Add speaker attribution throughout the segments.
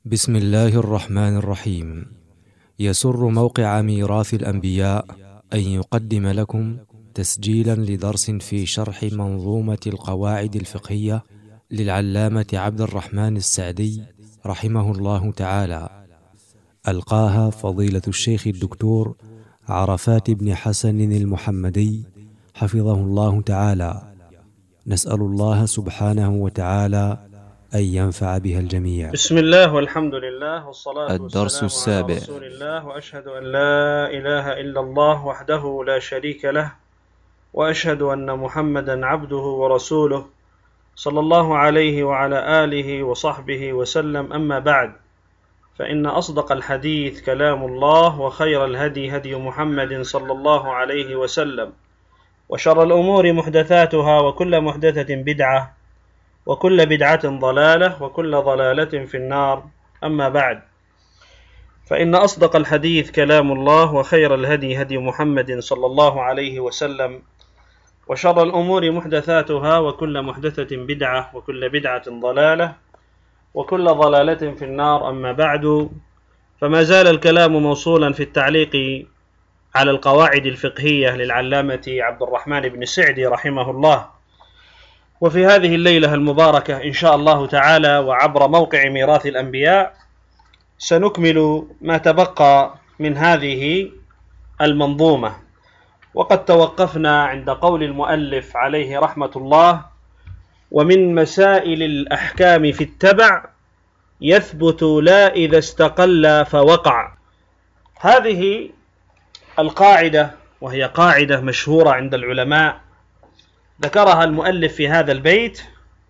Speaker 1: بسم الله الرحمن الرحيم. يسر موقع ميراث الأنبياء أن يقدم لكم تسجيلا لدرس في شرح منظومة القواعد الفقهية للعلامة عبد الرحمن السعدي رحمه الله تعالى، ألقاها فضيلة الشيخ الدكتور عرفات بن حسن المحمدي حفظه الله تعالى. نسأل الله سبحانه وتعالى أن ينفع بها الجميع.
Speaker 2: بسم الله والحمد لله والصلاة
Speaker 1: الدرس
Speaker 2: والسلام على
Speaker 1: السابع.
Speaker 2: رسول الله، وأشهد أن لا إله إلا الله وحده لا شريك له، وأشهد أن محمدا عبده ورسوله صلى الله عليه وعلى آله وصحبه وسلم. أما بعد، فإن أصدق الحديث كلام الله، وخير الهدي هدي محمد صلى الله عليه وسلم، وشر الأمور محدثاتها، وكل محدثة بدعة، وكل بدعة ضلالة، وكل ضلالة في النار. أما بعد، فإن أصدق الحديث كلام الله، وخير الهدي هدي محمد صلى الله عليه وسلم، وشر الأمور محدثاتها، وكل محدثة بدعة، وكل بدعة ضلالة، وكل ضلالة في النار. أما بعد، فما زال الكلام موصولا في التعليق على القواعد الفقهية للعلامة عبد الرحمن بن السعدي رحمه الله. وفي هذه الليلة المباركة إن شاء الله تعالى، وعبر موقع ميراث الأنبياء، سنكمل ما تبقى من هذه المنظومة. وقد توقفنا عند قول المؤلف عليه رحمة الله: ومن مسائل الأحكام في التبع يثبت لا إذا استقل فوقع. هذه القاعدة، وهي قاعدة مشهورة عند العلماء، ذكرها المؤلف في هذا البيت،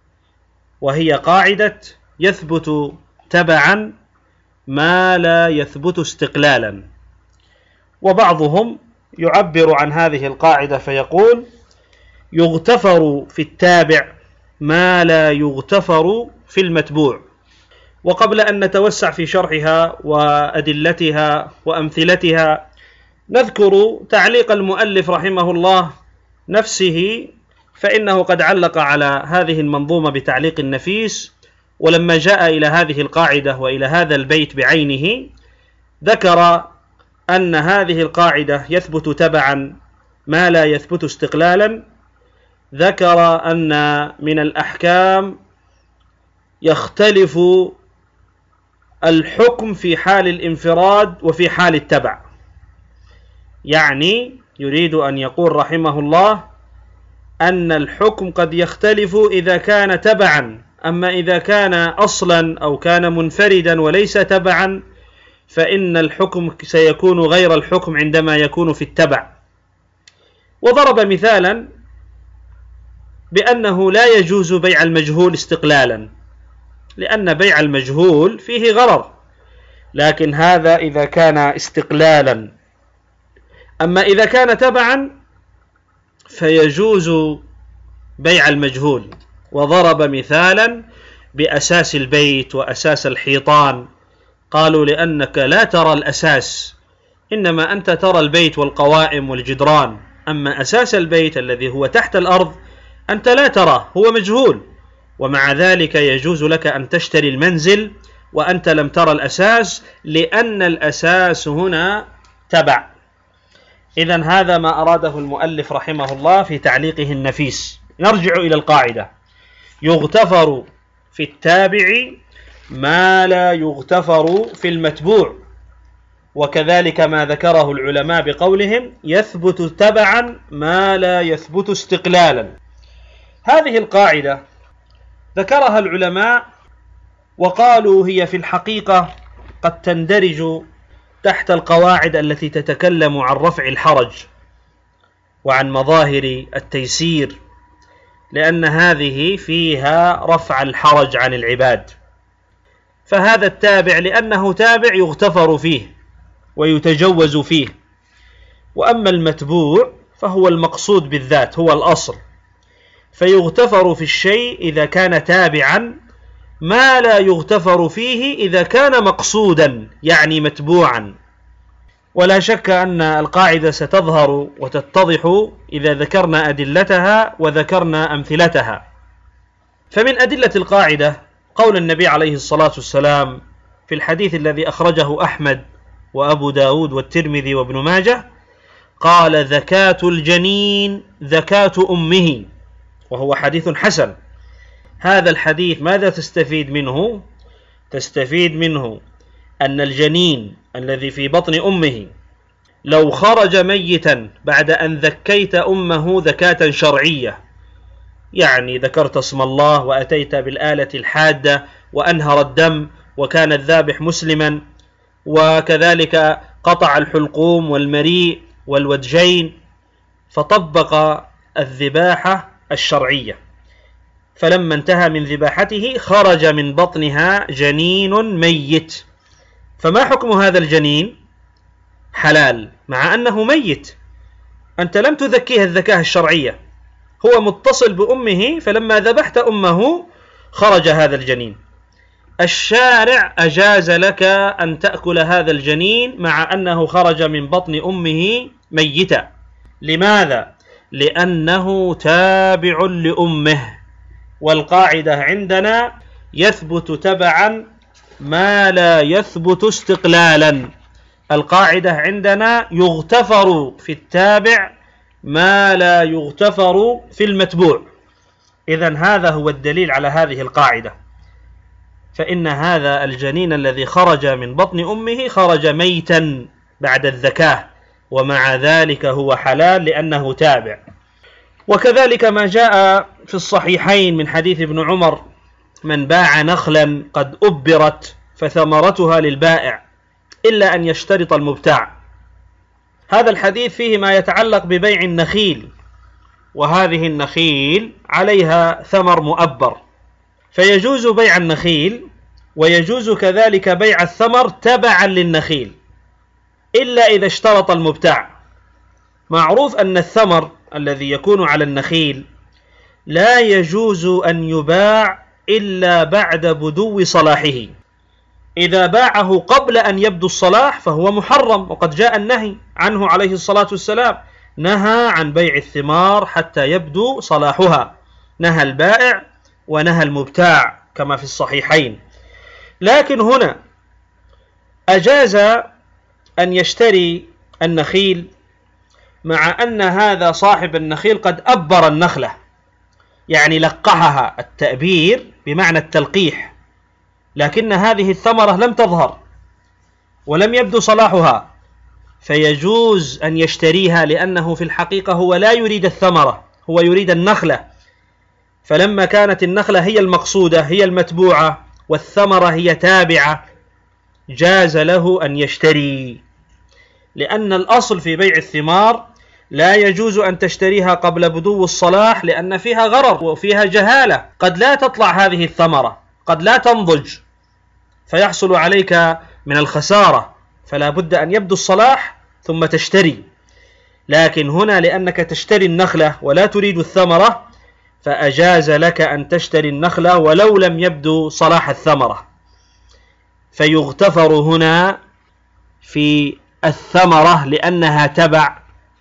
Speaker 2: وهي قاعدة يثبت تبعا ما لا يثبت استقلالا. وبعضهم يعبر عن هذه القاعدة فيقول: يغتفر في التابع ما لا يغتفر في المتبوع. وقبل أن نتوسع في شرحها وأدلتها وأمثلتها، نذكر تعليق المؤلف رحمه الله نفسه، فإنه قد علق على هذه المنظومة بتعليق نفيس. ولما جاء إلى هذه القاعدة وإلى هذا البيت بعينه، ذكر أن هذه القاعدة يثبت تبعا ما لا يثبت استقلالا. ذكر أن من الأحكام يختلف الحكم في حال الانفراد وفي حال التبع. يعني يريد أن يقول رحمه الله أن الحكم قد يختلف إذا كان تبعا، أما إذا كان أصلا أو كان منفردا وليس تبعا، فإن الحكم سيكون غير الحكم عندما يكون في التبع. وضرب مثالا بأنه لا يجوز بيع المجهول استقلالا، لأن بيع المجهول فيه غرر، لكن هذا إذا كان استقلالا. أما إذا كان تبعا فيجوز بيع المجهول. وضرب مثالا بأساس البيت وأساس الحيطان، قالوا لأنك لا ترى الأساس، إنما أنت ترى البيت والقوائم والجدران، أما أساس البيت الذي هو تحت الأرض أنت لا تراه، هو مجهول، ومع ذلك يجوز لك أن تشتري المنزل وأنت لم ترى الأساس، لأن الأساس هنا تبع. إذن هذا ما أراده المؤلف رحمه الله في تعليقه النفيس. نرجع إلى القاعدة: يغتفر في التابع ما لا يغتفر في المتبوع. وكذلك ما ذكره العلماء بقولهم: يثبت تبعا ما لا يثبت استقلالا. هذه القاعدة ذكرها العلماء وقالوا هي في الحقيقة قد تندرج تحت القواعد التي تتكلم عن رفع الحرج وعن مظاهر التيسير، لأن هذه فيها رفع الحرج عن العباد. فهذا التابع لأنه تابع يغتفر فيه ويتجوز فيه، وأما المتبوع فهو المقصود بالذات، هو الأصل، فيغتفر في الشيء إذا كان تابعا ما لا يغتفر فيه إذا كان مقصودا، يعني متبوعا. ولا شك أن القاعدة ستظهر وتتضح إذا ذكرنا أدلتها وذكرنا أمثلتها. فمن أدلة القاعدة قول النبي عليه الصلاة والسلام في الحديث الذي أخرجه أحمد وأبو داود والترمذي وابن ماجه قال: زكاة الجنين زكاة أمه، وهو حديث حسن. هذا الحديث ماذا تستفيد منه؟ تستفيد منه أن الجنين الذي في بطن أمه لو خرج ميتا بعد أن ذكيت أمه زكاة شرعية، يعني ذكرت اسم الله وأتيت بالآلة الحادة وأنهر الدم وكان الذابح مسلما، وكذلك قطع الحلقوم والمريء والودجين، فطبق الذباحة الشرعية، فلما انتهى من ذباحته خرج من بطنها جنين ميت، فما حكم هذا الجنين؟ حلال مع أنه ميت، أنت لم تذكيه الذكاة الشرعية، هو متصل بأمه، فلما ذبحت أمه خرج هذا الجنين. الشارع أجاز لك أن تأكل هذا الجنين مع أنه خرج من بطن أمه ميتا. لماذا؟ لأنه تابع لأمه، والقاعدة عندنا يثبت تبعا ما لا يثبت استقلالا. القاعدة عندنا يغتفر في التابع ما لا يغتفر في المتبوع. إذن هذا هو الدليل على هذه القاعدة، فإن هذا الجنين الذي خرج من بطن أمه خرج ميتا بعد الذكاة، ومع ذلك هو حلال لأنه تابع. وكذلك ما جاء في الصحيحين من حديث ابن عمر: من باع نخلا قد أبرت فثمرتها للبائع إلا أن يشترط المبتاع. هذا الحديث فيه ما يتعلق ببيع النخيل، وهذه النخيل عليها ثمر مؤبر، فيجوز بيع النخيل ويجوز كذلك بيع الثمر تبعا للنخيل إلا إذا اشترط المبتاع. معروف أن الثمر الذي يكون على النخيل لا يجوز أن يباع إلا بعد بدو صلاحه. إذا باعه قبل أن يبدو الصلاح فهو محرم، وقد جاء النهي عنه عليه الصلاة والسلام، نهى عن بيع الثمار حتى يبدو صلاحها، نهى البائع ونهى المبتاع كما في الصحيحين. لكن هنا أجاز أن يشتري النخيل مع أن هذا صاحب النخيل قد أبر النخلة، يعني لقحها، التأبير بمعنى التلقيح، لكن هذه الثمرة لم تظهر ولم يبدو صلاحها، فيجوز أن يشتريها، لأنه في الحقيقة هو لا يريد الثمرة، هو يريد النخلة. فلما كانت النخلة هي المقصودة هي المتبوعة والثمرة هي تابعة، جاز له أن يشتري، لأن الأصل في بيع الثمار لا يجوز أن تشتريها قبل بدو الصلاح، لأن فيها غرر وفيها جهالة، قد لا تطلع هذه الثمرة، قد لا تنضج، فيحصل عليك من الخسارة، فلا بد أن يبدو الصلاح ثم تشتري. لكن هنا لأنك تشتري النخلة ولا تريد الثمرة، فأجاز لك أن تشتري النخلة ولو لم يبدو صلاح الثمرة، فيغتفر هنا في الثمرة لأنها تبع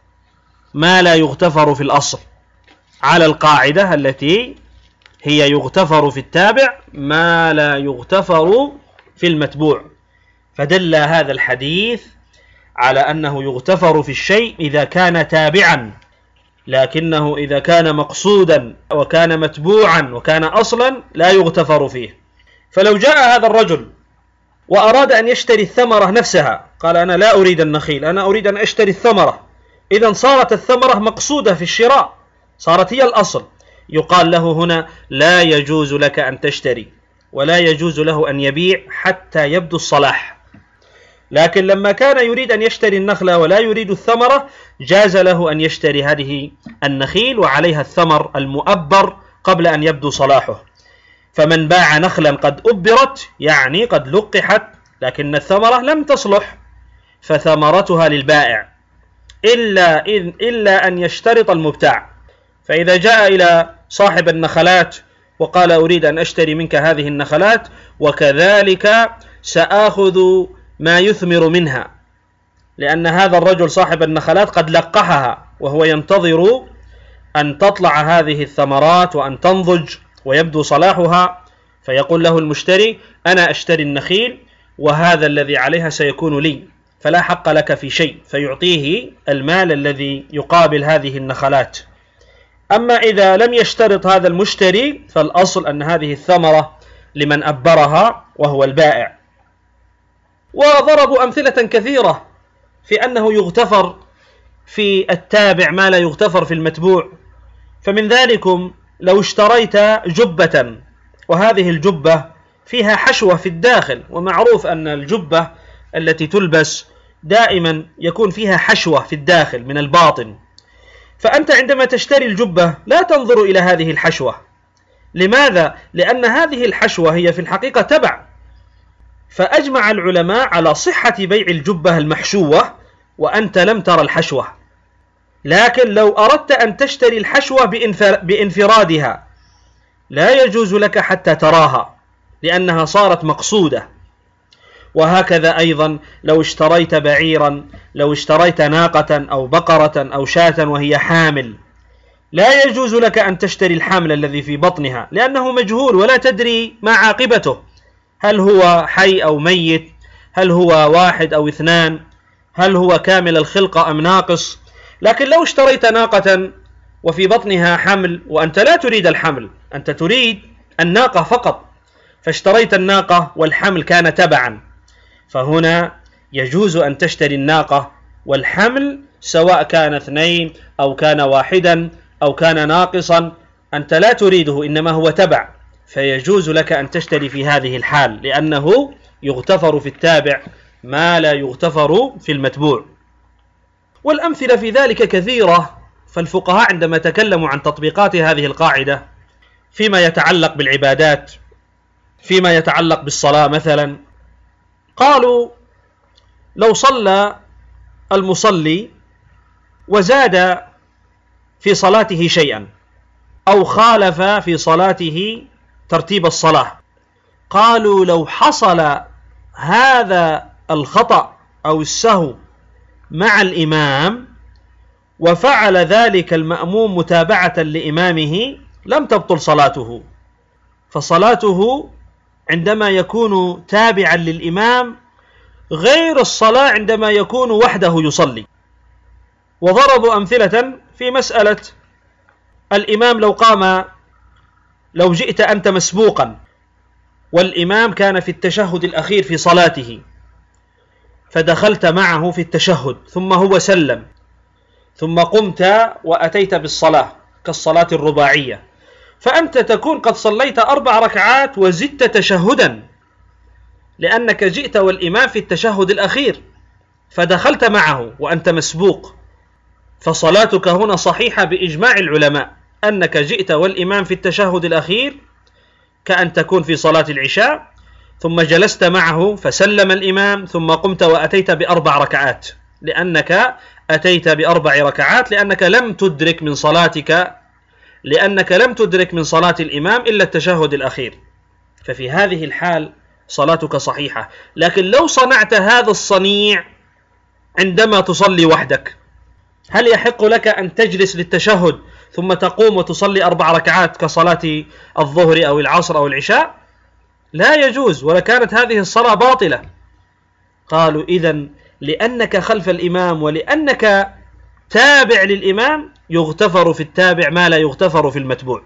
Speaker 2: ما لا يغتفر في الأصل، على القاعدة التي هي يغتفر في التابع ما لا يغتفر في المتبوع. فدل هذا الحديث على أنه يغتفر في الشيء إذا كان تابعا، لكنه إذا كان مقصودا وكان متبوعا وكان أصلا لا يغتفر فيه. فلو جاء هذا الرجل وأراد أن يشتري الثمرة نفسها، قال: أنا لا أريد النخيل، أنا أريد أن أشتري الثمرة، إذن صارت الثمرة مقصودة في الشراء، صارت هي الأصل، يقال له هنا: لا يجوز لك أن تشتري، ولا يجوز له أن يبيع حتى يبدو الصلاح. لكن لما كان يريد أن يشتري النخلة ولا يريد الثمرة، جاز له أن يشتري هذه النخيل وعليها الثمر المؤبر قبل أن يبدو صلاحه. فمن باع نخلا قد أبرت، يعني قد لقحت لكن الثمرة لم تصلح، فثمرتها للبائع إلا أن يشترط المبتاع. فإذا جاء إلى صاحب النخلات وقال: أريد أن أشتري منك هذه النخلات، وكذلك سآخذ ما يثمر منها، لأن هذا الرجل صاحب النخلات قد لقحها وهو ينتظر أن تطلع هذه الثمرات وأن تنضج ويبدو صلاحها، فيقول له المشتري: أنا أشتري النخيل وهذا الذي عليها سيكون لي، فلا حق لك في شيء، فيعطيه المال الذي يقابل هذه النخلات. أما إذا لم يشترط هذا المشتري فالأصل أن هذه الثمرة لمن أبرها وهو البائع. وضربوا أمثلة كثيرة في أنه يغتفر في التابع ما لا يغتفر في المتبوع. فمن ذلكم لو اشتريت جبة وهذه الجبة فيها حشوة في الداخل، ومعروف أن الجبة التي تلبس دائما يكون فيها حشوة في الداخل من الباطن، فأنت عندما تشتري الجبة لا تنظر إلى هذه الحشوة. لماذا؟ لأن هذه الحشوة هي في الحقيقة تبع. فأجمع العلماء على صحة بيع الجبة المحشوة وأنت لم ترى الحشوة. لكن لو أردت أن تشتري الحشوة بانفرادها لا يجوز لك حتى تراها، لأنها صارت مقصودة. وهكذا أيضا لو اشتريت بعيرا، لو اشتريت ناقة أو بقرة أو شاة وهي حامل، لا يجوز لك أن تشتري الحمل الذي في بطنها، لأنه مجهول ولا تدري ما عاقبته، هل هو حي أو ميت، هل هو واحد أو اثنان، هل هو كامل الخلقة أم ناقص. لكن لو اشتريت ناقة وفي بطنها حمل وأنت لا تريد الحمل، أنت تريد الناقة فقط، فاشتريت الناقة والحمل كان تبعا، فهنا يجوز أن تشتري الناقة والحمل سواء كان 2 أو كان 1 أو كان ناقصا، أنت لا تريده إنما هو تبع، فيجوز لك أن تشتري في هذه الحال، لأنه يغتفر في التابع ما لا يغتفر في المتبوع. والأمثلة في ذلك كثيرة. فالفقهاء عندما تكلموا عن تطبيقات هذه القاعدة فيما يتعلق بالعبادات، فيما يتعلق بالصلاة مثلا، قالوا لو صلى المصلي وزاد في صلاته شيئا أو خالف في صلاته ترتيب الصلاة، قالوا لو حصل هذا الخطأ أو السهو مع الإمام وفعل ذلك المأموم متابعة لإمامه لم تبطل صلاته، فصلاته عندما يكون تابعا للإمام غير الصلاة عندما يكون وحده يصلي. وضربوا أمثلة في مسألة الإمام لو قام، لو جئت أنت مسبوقا والإمام كان في التشهد الأخير في صلاته فدخلت معه في التشهد ثم هو سلم ثم قمت وأتيت بالصلاة كالصلاة الرباعية، فأنت تكون قد صليت 4 ركعات وزدت تشهدا لأنك جئت والإمام في التشهد الأخير فدخلت معه وأنت مسبوق، فصلاتك هنا صحيحة بإجماع العلماء، أنك جئت والإمام في التشهد الأخير كأن تكون في صلاة العشاء ثم جلست معه فسلم الإمام ثم قمت وأتيت ب4 ركعات، لأنك أتيت ب4 ركعات لأنك لم تدرك من صلاتك، لأنك لم تدرك من صلاة الإمام إلا التشهد الأخير، ففي هذه الحال صلاتك صحيحة. لكن لو صنعت هذا الصنيع عندما تصلي وحدك، هل يحق لك أن تجلس للتشهد ثم تقوم وتصلي 4 ركعات كصلاة الظهر أو العصر أو العشاء؟ لا يجوز، ولكانت هذه الصلاة باطلة. قالوا إذن لأنك خلف الإمام ولأنك تابع للإمام يغتفر في التابع ما لا يغتفر في المتبوع،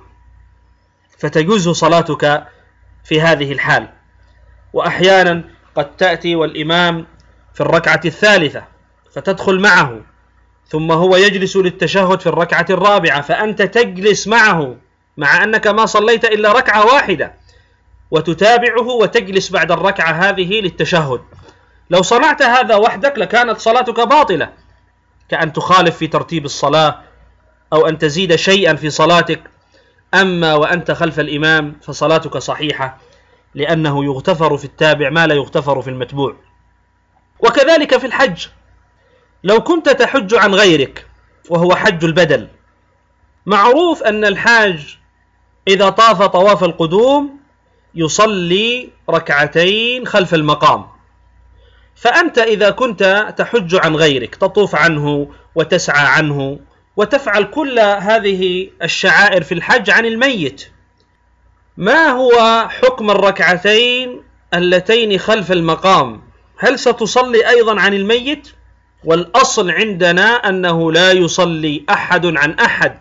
Speaker 2: فتجوز صلاتك في هذه الحال. وأحيانا قد تأتي والإمام في الركعة الثالثة فتدخل معه ثم هو يجلس للتشهد في الركعة الرابعة فأنت تجلس معه مع أنك ما صليت إلا ركعة واحدة وتتابعه وتجلس بعد الركعة هذه للتشهد. لو صنعت هذا وحدك لكانت صلاتك باطلة، كأن تخالف في ترتيب الصلاة أو أن تزيد شيئا في صلاتك. أما وأنت خلف الإمام فصلاتك صحيحة لأنه يغتفر في التابع ما لا يغتفر في المتبوع. وكذلك في الحج، لو كنت تحج عن غيرك وهو حج البدل، معروف أن الحاج إذا طاف طواف القدوم يصلي 2 ركعتين خلف المقام، فأنت إذا كنت تحج عن غيرك تطوف عنه وتسعى عنه وتفعل كل هذه الشعائر في الحج عن الميت، ما هو حكم 2 ركعتين اللتين خلف المقام هل ستصلي أيضا عن الميت؟ والأصل عندنا أنه لا يصلي أحد عن أحد،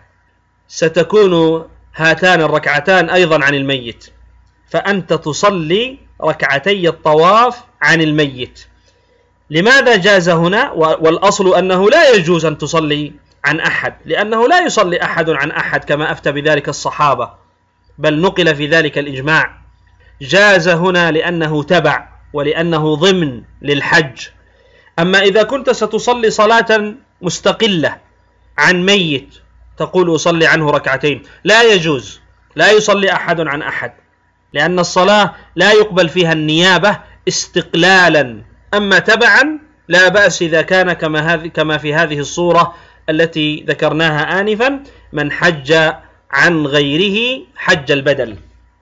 Speaker 2: ستكون هاتان الركعتان أيضا عن الميت، فأنت تصلي ركعتي الطواف عن الميت. لماذا جاز هنا؟ والأصل أنه لا يجوز أن تصلي عن أحد، لأنه لا يصلي أحد عن أحد كما أفتى بذلك الصحابة، بل نقل في ذلك الإجماع. جاز هنا لأنه تبع ولأنه ضمن للحج. أما إذا كنت ستصلي صلاة مستقلة عن ميت تقول أصلي عنه ركعتين، لا يجوز، لا يصلي أحد عن أحد، لأن الصلاة لا يقبل فيها النيابة استقلالا. أما تبعا لا بأس إذا كان كما في هذه الصورة التي ذكرناها آنفا، من حج عن غيره حج البدل.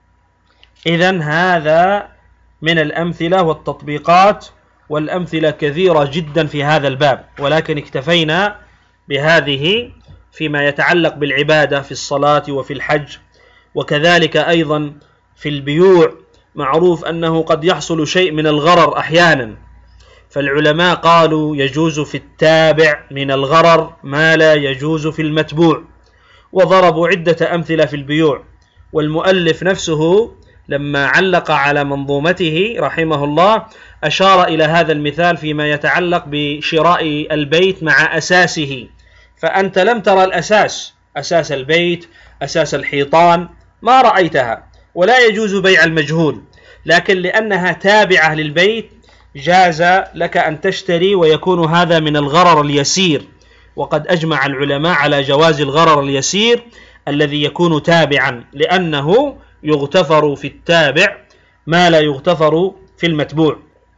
Speaker 2: إذن هذا من الأمثلة والتطبيقات، والأمثلة كثيرة جدا في هذا الباب، ولكن اكتفينا بهذه فيما يتعلق بالعبادة في الصلاة وفي الحج. وكذلك أيضا في البيوع معروف أنه قد يحصل شيء من الغرر أحيانا، فالعلماء قالوا يجوز في التابع من الغرر ما لا يجوز في المتبوع، وضربوا عدة أمثلة في البيوع. والمؤلف نفسه لما علق على منظومته رحمه الله أشار إلى هذا المثال فيما يتعلق بشراء البيت مع أساسه، فأنت لم ترى الأساس، أساس البيت، أساس الحيطان، ما رأيتها، ولا يجوز بيع المجهول، لكن لأنها تابعة للبيت جاز لك أن تشتري، ويكون هذا من الغرر اليسير. وقد أجمع العلماء على جواز الغرر اليسير الذي يكون تابعا، لأنه يغتفر في التابع ما لا يغتفر في المتبوع.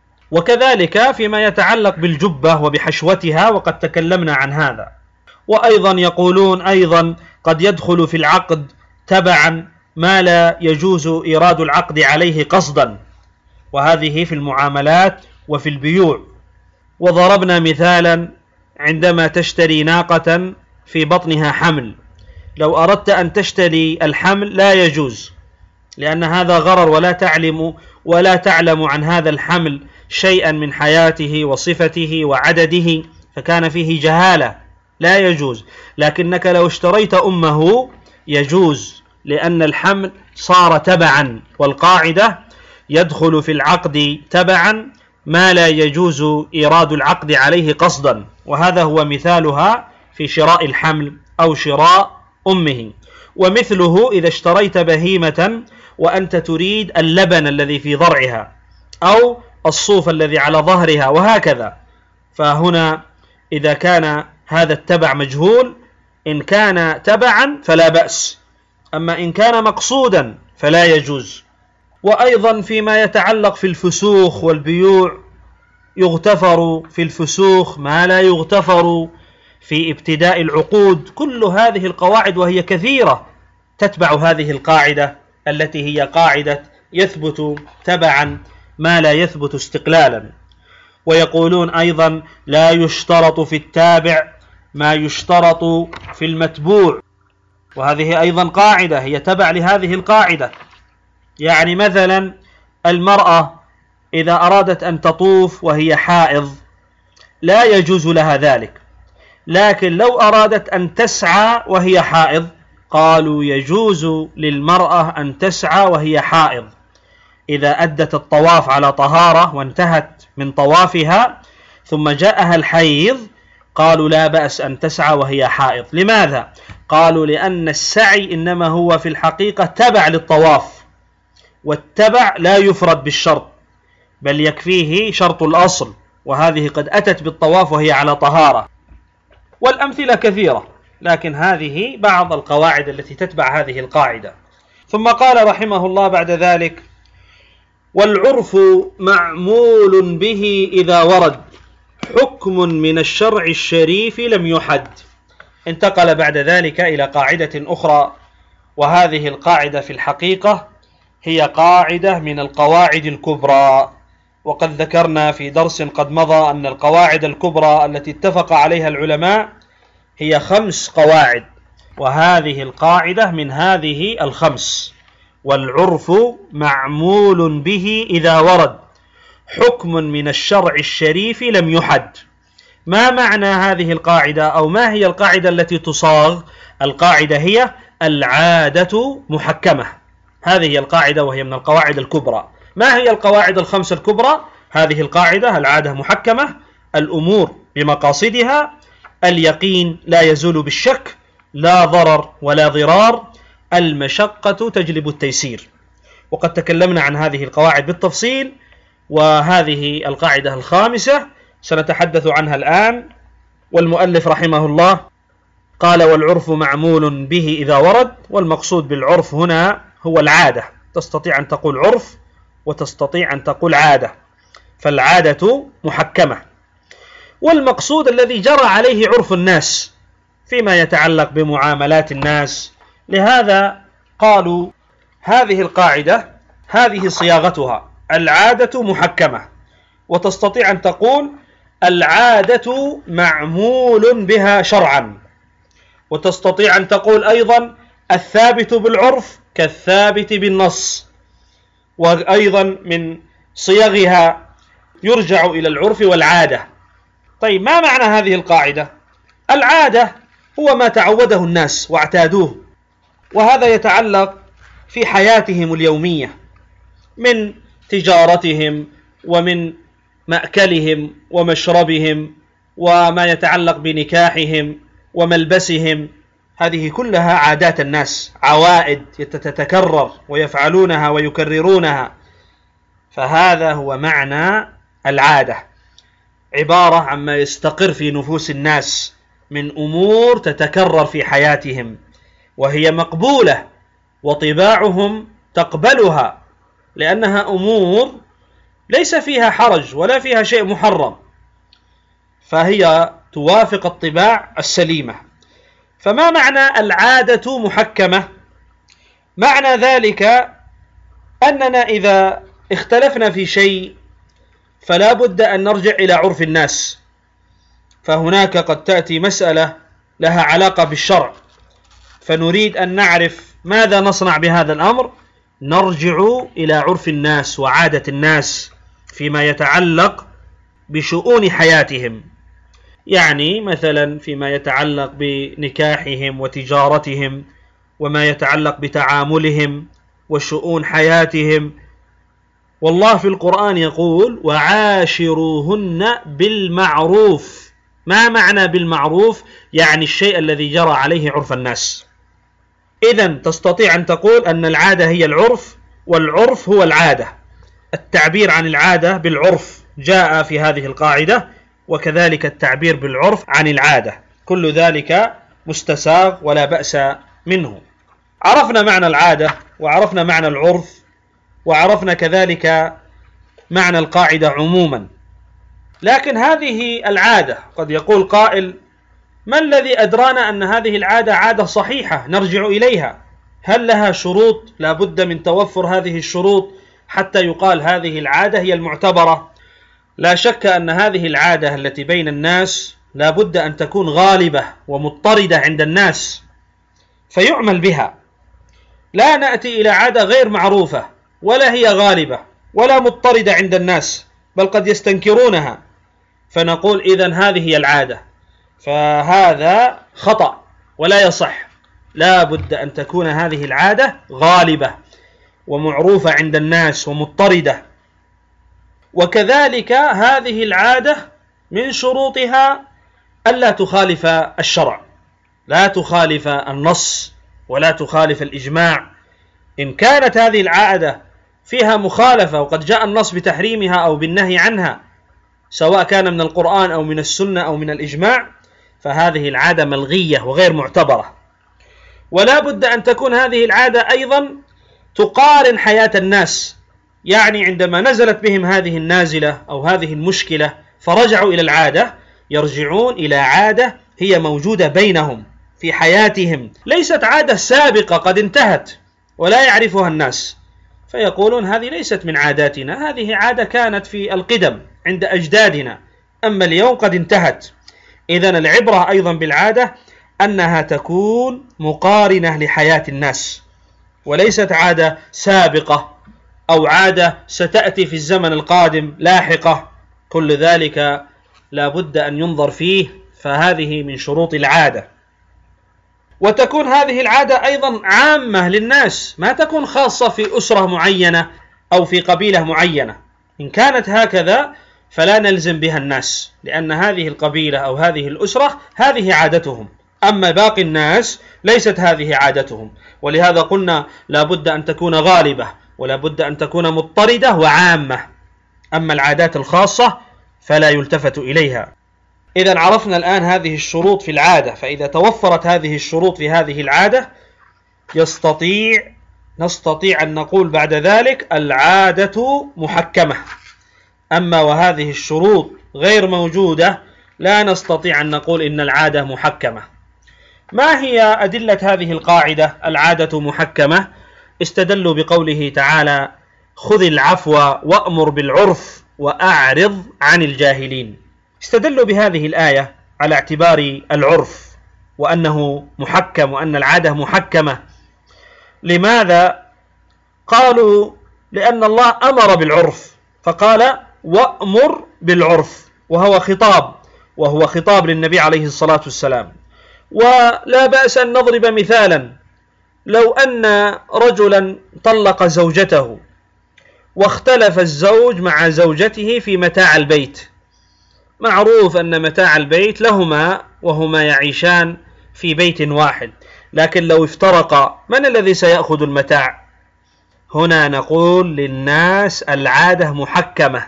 Speaker 2: وكذلك فيما يتعلق بالجبة وبحشوتها، وقد تكلمنا عن هذا. وأيضا يقولون أيضا قد يدخل في العقد تبعا ما لا يجوز إيراد العقد عليه قصدا، وهذه في المعاملات وفي البيوع. وضربنا مثالا عندما تشتري ناقة في بطنها حمل، لو أردت أن تشتري الحمل لا يجوز، لأن هذا غرر، ولا تعلم عن هذا الحمل شيئا من حياته وصفته وعدده، فكان فيه جهالة، لا يجوز. لكنك لو اشتريت أمه يجوز، لأن الحمل صار تبعا، والقاعدة يدخل في العقد تبعا ما لا يجوز إيراد العقد عليه قصدا، وهذا هو مثالها في شراء الحمل أو شراء أمه. ومثله إذا اشتريت بهيمة وأنت تريد اللبن الذي في ضرعها أو الصوف الذي على ظهرها وهكذا، فهنا إذا كان هذا التبع مجهول، إن كان تبعا فلا بأس، أما إن كان مقصودا فلا يجوز. وأيضا فيما يتعلق في الفسوخ والبيوع يغتفر في الفسوخ ما لا يغتفر في ابتداء العقود. كل هذه القواعد وهي كثيرة تتبع هذه القاعدة التي هي قاعدة يثبت تبعا ما لا يثبت استقلالا. ويقولون أيضا لا يشترط في التابع ما يشترط في المتبوع، وهذه أيضا قاعدة هي تبع لهذه القاعدة. يعني مثلا المرأة إذا أرادت أن تطوف وهي حائض لا يجوز لها ذلك، لكن لو أرادت أن تسعى وهي حائض قالوا يجوز للمرأة أن تسعى وهي حائض، إذا أدت الطواف على طهارة وانتهت من طوافها ثم جاءها الحيض قالوا لا بأس أن تسعى وهي حائض. لماذا؟ قالوا لأن السعي إنما هو في الحقيقة تبع للطواف، والتبع لا يفرد بالشرط، بل يكفيه شرط الأصل، وهذه قد أتت بالطواف وهي على طهارة. والأمثلة كثيرة، لكن هذه بعض القواعد التي تتبع هذه القاعدة. ثم قال رحمه الله بعد ذلك: والعرف معمول به إذا ورد حكم من الشرع الشريف لم يحد. انتقل بعد ذلك إلى قاعدة أخرى، وهذه القاعدة في الحقيقة هي قاعدة من القواعد الكبرى، وقد ذكرنا في درس قد مضى أن القواعد الكبرى التي اتفق عليها العلماء هي 5 قواعد، وهذه القاعدة من هذه ال5، والعرف معمول به إذا ورد حكم من الشرع الشريف لم يحد. ما معنى هذه القاعدة، أو ما هي القاعدة التي تصاغ؟ القاعدة هي العادة محكمة. هذه هي القاعدة، وهي من القواعد الكبرى. ما هي القواعد الخمسة الكبرى؟ هذه القاعدة: العادة محكمة، الأمور بمقاصدها، اليقين لا يزول بالشك، لا ضرر ولا ضرار، المشقة تجلب التيسير. وقد تكلمنا عن هذه القواعد بالتفصيل، وهذه القاعدة الخامسة سنتحدث عنها الآن. والمؤلف رحمه الله قال: والعرف معمول به إذا ورد. والمقصود بالعرف هنا هو العادة. تستطيع أن تقول عرف وتستطيع أن تقول عادة، فالعادة محكمة. والمقصود الذي جرى عليه عرف الناس فيما يتعلق بمعاملات الناس. لهذا قالوا هذه القاعدة هذه صياغتها: العادة محكمة. وتستطيع أن تقول العادة معمول بها شرعا. وتستطيع أن تقول أيضا الثابت بالعرف كالثابت بالنص. وأيضا من صيغها يرجع إلى العرف والعادة. طيب، ما معنى هذه القاعدة؟ العادة هو ما تعوده الناس واعتادوه، وهذا يتعلق في حياتهم اليومية من تجارتهم ومن مأكلهم ومشربهم، وما يتعلق بنكاحهم وملبسهم. هذه كلها عادات الناس، عوائد تتكرر ويفعلونها ويكررونها. فهذا هو معنى العادة، عبارة عما يستقر في نفوس الناس من أمور تتكرر في حياتهم، وهي مقبولة وطباعهم تقبلها، لأنها أمور ليس فيها حرج ولا فيها شيء محرم، فهي توافق الطباع السليمة. فما معنى العادة محكمة؟ معنى ذلك أننا إذا اختلفنا في شيء فلا بد أن نرجع إلى عرف الناس. فهناك قد تأتي مسألة لها علاقة بالشرع، فنريد أن نعرف ماذا نصنع بهذا الأمر، نرجع إلى عرف الناس وعادة الناس فيما يتعلق بشؤون حياتهم. يعني مثلا فيما يتعلق بنكاحهم وتجارتهم، وما يتعلق بتعاملهم وشؤون حياتهم. والله في القرآن يقول: وعاشروهن بالمعروف. ما معنى بالمعروف؟ يعني الشيء الذي جرى عليه عرف الناس. إذن تستطيع أن تقول أن العادة هي العرف، والعرف هو العادة. التعبير عن العادة بالعرف جاء في هذه القاعدة، وكذلك التعبير بالعرف عن العادة، كل ذلك مستساغ ولا بأس منه. عرفنا معنى العادة، وعرفنا معنى العرف، وعرفنا كذلك معنى القاعدة عموما. لكن هذه العادة قد يقول قائل: ما الذي أدرانا أن هذه العادة عادة صحيحة نرجع إليها؟ هل لها شروط لا بد من توفر هذه الشروط حتى يقال هذه العادة هي المعتبرة؟ لا شك أن هذه العادة التي بين الناس لا بد أن تكون غالبة ومضطردة عند الناس فيعمل بها. لا نأتي إلى عادة غير معروفة ولا هي غالبة ولا مضطردة عند الناس، بل قد يستنكرونها، فنقول إذن هذه هي العادة. فهذا خطأ ولا يصح. لا بد أن تكون هذه العادة غالبة ومعروفة عند الناس ومضطردة. وكذلك هذه العادة من شروطها ألا تخالف الشرع، لا تخالف النص ولا تخالف الإجماع. إن كانت هذه العادة فيها مخالفة وقد جاء النص بتحريمها أو بالنهي عنها، سواء كان من القرآن أو من السنة أو من الإجماع، فهذه العادة ملغية وغير معتبرة. ولا بد أن تكون هذه العادة أيضا تقارن حياة الناس، يعني عندما نزلت بهم هذه النازلة أو هذه المشكلة فرجعوا إلى العادة، يرجعون إلى عادة هي موجودة بينهم في حياتهم، ليست عادة سابقة قد انتهت ولا يعرفها الناس، فيقولون هذه ليست من عاداتنا، هذه عادة كانت في القدم عند أجدادنا، أما اليوم قد انتهت. إذن العبرة أيضا بالعادة أنها تكون مقارنة لحياة الناس، وليست عادة سابقة أو عادة ستأتي في الزمن القادم لاحقة، كل ذلك لا بد أن ينظر فيه، فهذه من شروط العادة. وتكون هذه العادة أيضا عامة للناس، ما تكون خاصة في أسرة معينة أو في قبيلة معينة. إن كانت هكذا فلا نلزم بها الناس، لأن هذه القبيلة أو هذه الأسرة هذه عادتهم، أما باقي الناس ليست هذه عادتهم. ولهذا قلنا لا بد أن تكون غالبة، ولا بد أن تكون مضطردة وعامة. أما العادات الخاصة فلا يلتفت إليها. إذا عرفنا الآن هذه الشروط في العادة، فإذا توفرت هذه الشروط في هذه العادة نستطيع أن نقول بعد ذلك العادة محكمة. أما وهذه الشروط غير موجودة لا نستطيع أن نقول إن العادة محكمة. ما هي أدلة هذه القاعدة العادة محكمة؟ استدلوا بقوله تعالى: خذ العفو وأمر بالعرف وأعرض عن الجاهلين. استدلوا بهذه الآية على اعتبار العرف وأنه محكم وأن العادة محكمة. لماذا؟ قالوا لأن الله أمر بالعرف، فقال وأمر بالعرف، وهو خطاب للنبي عليه الصلاة والسلام. ولا بأس أن نضرب مثالا: لو أن رجلا طلق زوجته واختلف الزوج مع زوجته في متاع البيت، معروف أن متاع البيت لهما وهما يعيشان في بيت واحد، لكن لو افترقا من الذي سيأخذ المتاع؟ هنا نقول للناس العادة محكمة،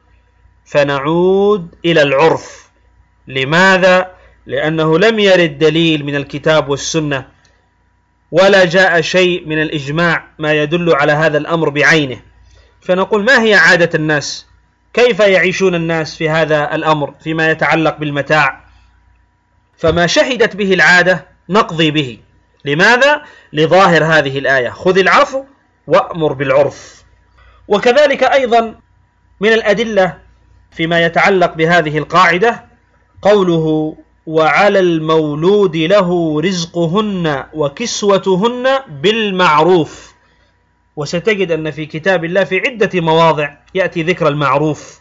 Speaker 2: فنعود إلى العرف. لماذا؟ لأنه لم يرد دليل من الكتاب والسنة، ولا جاء شيء من الإجماع ما يدل على هذا الأمر بعينه، فنقول ما هي عادة الناس؟ كيف يعيشون الناس في هذا الأمر فيما يتعلق بالمتاع؟ فما شهدت به العادة نقضي به. لماذا؟ لظاهر هذه الآية: خذ العفو وأمر بالعرف. وكذلك أيضا من الأدلة فيما يتعلق بهذه القاعدة قوله: وعلى المولود له رزقهن وكسوتهن بالمعروف. وستجد أن في كتاب الله في عدة مواضع يأتي ذكر المعروف.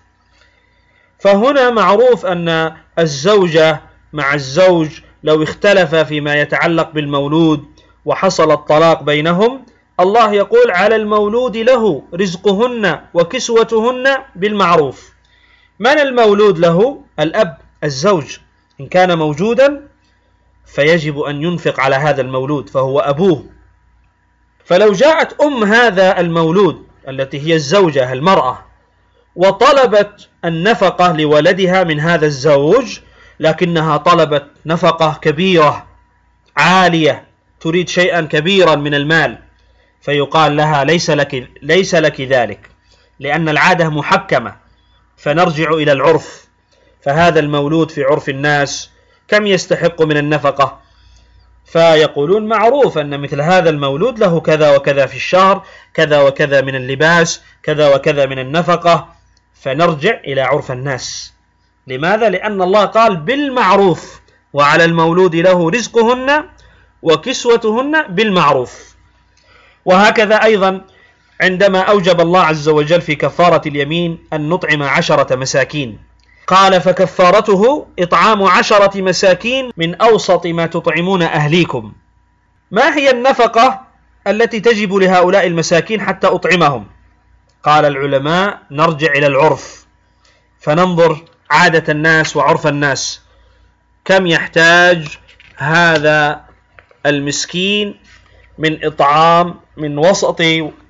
Speaker 2: فهنا معروف أن الزوجة مع الزوج لو اختلف فيما يتعلق بالمولود وحصل الطلاق بينهم، الله يقول: على المولود له رزقهن وكسوتهن بالمعروف. من المولود له؟ الأب، الزوج إن كان موجودا فيجب أن ينفق على هذا المولود، فهو أبوه. فلو جاءت أم هذا المولود التي هي الزوجة المرأة وطلبت النفقة لولدها من هذا الزوج، لكنها طلبت نفقة كبيرة عالية، تريد شيئا كبيرا من المال، فيقال لها: ليس لك ذلك، لأن العادة محكمة، فنرجع إلى العرف. فهذا المولود في عرف الناس كم يستحق من النفقة؟ فيقولون معروف أن مثل هذا المولود له كذا وكذا في الشهر، كذا وكذا من اللباس، كذا وكذا من النفقة، فنرجع إلى عرف الناس. لماذا؟ لأن الله قال بالمعروف: وعلى المولود له رزقهن وكسوتهن بالمعروف. وهكذا أيضا عندما أوجب الله عز وجل في كفارة اليمين أن نطعم 10 مساكين، قال: فكفارته إطعام 10 مساكين من أوسط ما تطعمون أهليكم. ما هي النفقة التي تجب لهؤلاء المساكين حتى أطعمهم؟ قال العلماء: نرجع إلى العرف، فننظر عادة الناس وعرف الناس، كم يحتاج هذا المسكين من إطعام من وسط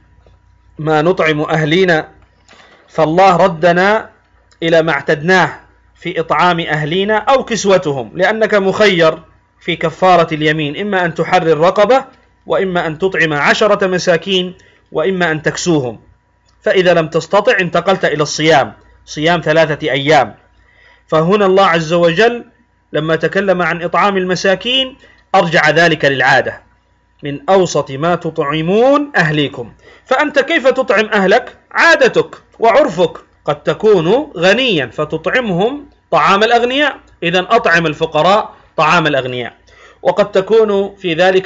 Speaker 2: ما نطعم أهلينا. فالله ردنا إلى ما اعتدناه في إطعام أهلينا أو كسوتهم، لأنك مخير في كفارة اليمين: إما أن تحرر رقبة، وإما أن تطعم 10 مساكين، وإما أن تكسوهم. فإذا لم تستطع انتقلت إلى الصيام، صيام 3 أيام. فهنا الله عز وجل لما تكلم عن إطعام المساكين أرجع ذلك للعادة: من أوسط ما تطعمون أهليكم. فأنت كيف تطعم أهلك؟ عادتك وعرفك، قد تكون غنيا فتطعمهم طعام الأغنياء، إذن أطعم الفقراء طعام الأغنياء. وقد تكون في ذلك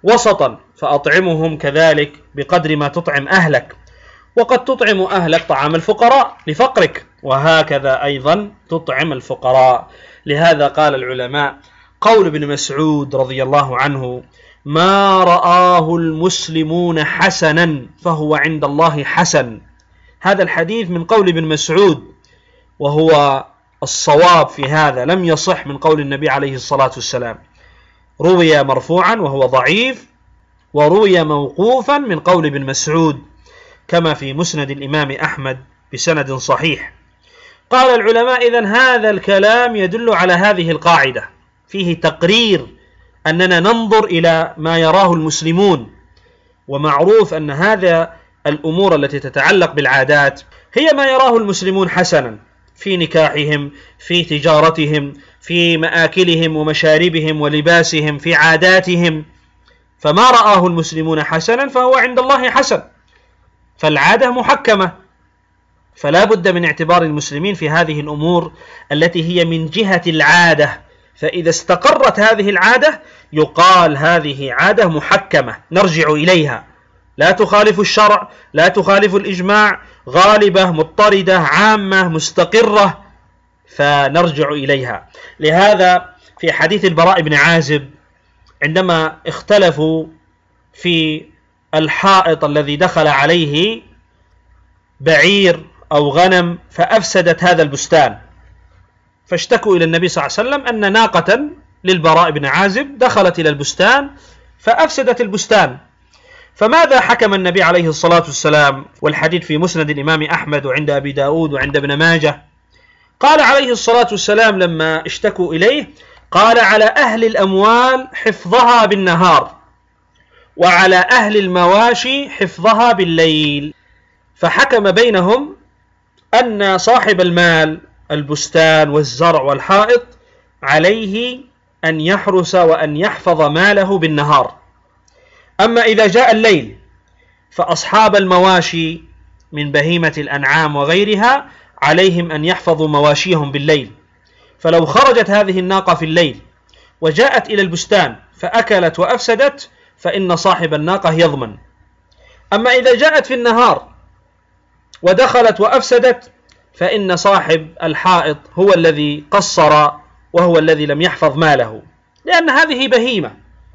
Speaker 2: وسطا، فأطعمهم كذلك بقدر ما تطعم أهلك، وقد تطعم أهلك طعام الفقراء لفقرك، وهكذا أيضا تطعم الفقراء. لهذا قال العلماء قول ابن مسعود رضي الله عنه: ما رآه المسلمون حسنا فهو عند الله حسن. هذا الحديث من قول ابن مسعود، وهو الصواب في هذا، لم يصح من قول النبي عليه الصلاة والسلام. روي مرفوعا وهو ضعيف، وروي موقوفا من قول ابن مسعود كما في مسند الإمام أحمد بسند صحيح. قال العلماء: إذن هذا الكلام يدل على هذه القاعدة، فيه تقرير أننا ننظر إلى ما يراه المسلمون، ومعروف أن هذا الأمور التي تتعلق بالعادات هي ما يراه المسلمون حسنا في نكاحهم، في تجارتهم، في مآكلهم ومشاربهم ولباسهم، في عاداتهم. فما رآه المسلمون حسنا فهو عند الله حسن، فالعادة محكمة، فلا بد من اعتبار المسلمين في هذه الأمور التي هي من جهة العادة. فإذا استقرت هذه العادة يقال هذه عادة محكمة نرجع إليها، لا تخالف الشرع، لا تخالف الإجماع، غالبة، مضطردة، عامة، مستقرة، فنرجع إليها. لهذا في حديث البراء بن عازب عندما اختلفوا في الحائط الذي دخل عليه بعير أو غنم فأفسدت هذا البستان، فاشتكوا إلى النبي صلى الله عليه وسلم أن ناقة للبراء بن عازب دخلت إلى البستان فأفسدت البستان. فماذا حكم النبي عليه الصلاة والسلام؟ والحديث في مسند الإمام أحمد وعند أبي داود وعند ابن ماجه. قال عليه الصلاة والسلام لما اشتكوا إليه: قال على أهل الأموال حفظها بالنهار، وعلى أهل المواشي حفظها بالليل. فحكم بينهم أن صاحب المال البستان والزرع والحائط عليه أن يحرس وأن يحفظ ماله بالنهار. أما إذا جاء الليل فأصحاب المواشي من بهيمة الأنعام وغيرها عليهم أن يحفظوا مواشيهم بالليل. فلو خرجت هذه الناقة في الليل وجاءت إلى البستان فأكلت وأفسدت فإن صاحب الناقة يضمن. أما إذا جاءت في النهار ودخلت وأفسدت فإن صاحب الحائط هو الذي قصر وهو الذي لم يحفظ ماله، لأن هذه بهيمة،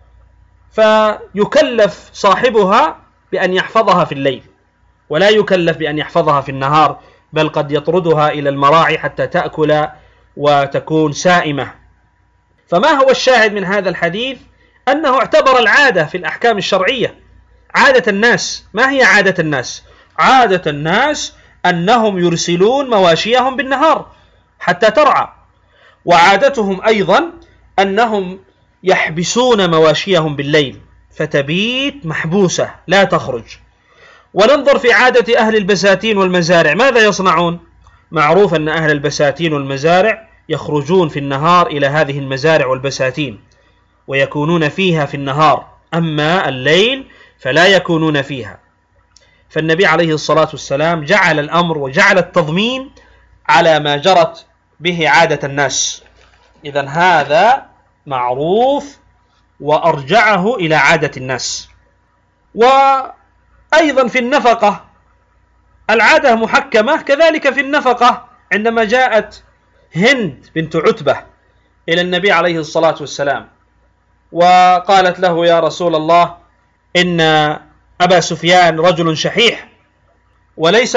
Speaker 2: فيكلف صاحبها بأن يحفظها في الليل ولا يكلف بأن يحفظها في النهار، بل قد يطردها إلى المراعي حتى تأكل وتكون سائمة. فما هو الشاهد من هذا الحديث؟ أنه اعتبر العادة في الأحكام الشرعية عادة الناس. ما هي عادة الناس؟ عادة الناس أنهم يرسلون مواشيهم بالنهار حتى ترعى، وعادتهم أيضا أنهم يحبسون مواشيهم بالليل فتبيت محبوسة لا تخرج. وننظر في عادة أهل البساتين والمزارع، ماذا يصنعون؟ معروف أن أهل البساتين والمزارع يخرجون في النهار إلى هذه المزارع والبساتين ويكونون فيها في النهار، أما الليل فلا يكونون فيها. فالنبي عليه الصلاة والسلام جعل الأمر وجعل التضمين على ما جرت به عادة الناس. إذن هذا معروف وأرجعه إلى عادة الناس. وأيضا في النفقة العادة محكمة كذلك في النفقة. عندما جاءت هند بنت عتبة إلى النبي عليه الصلاة والسلام وقالت له: يا رسول الله، إن أبا سفيان رجل شحيح وليس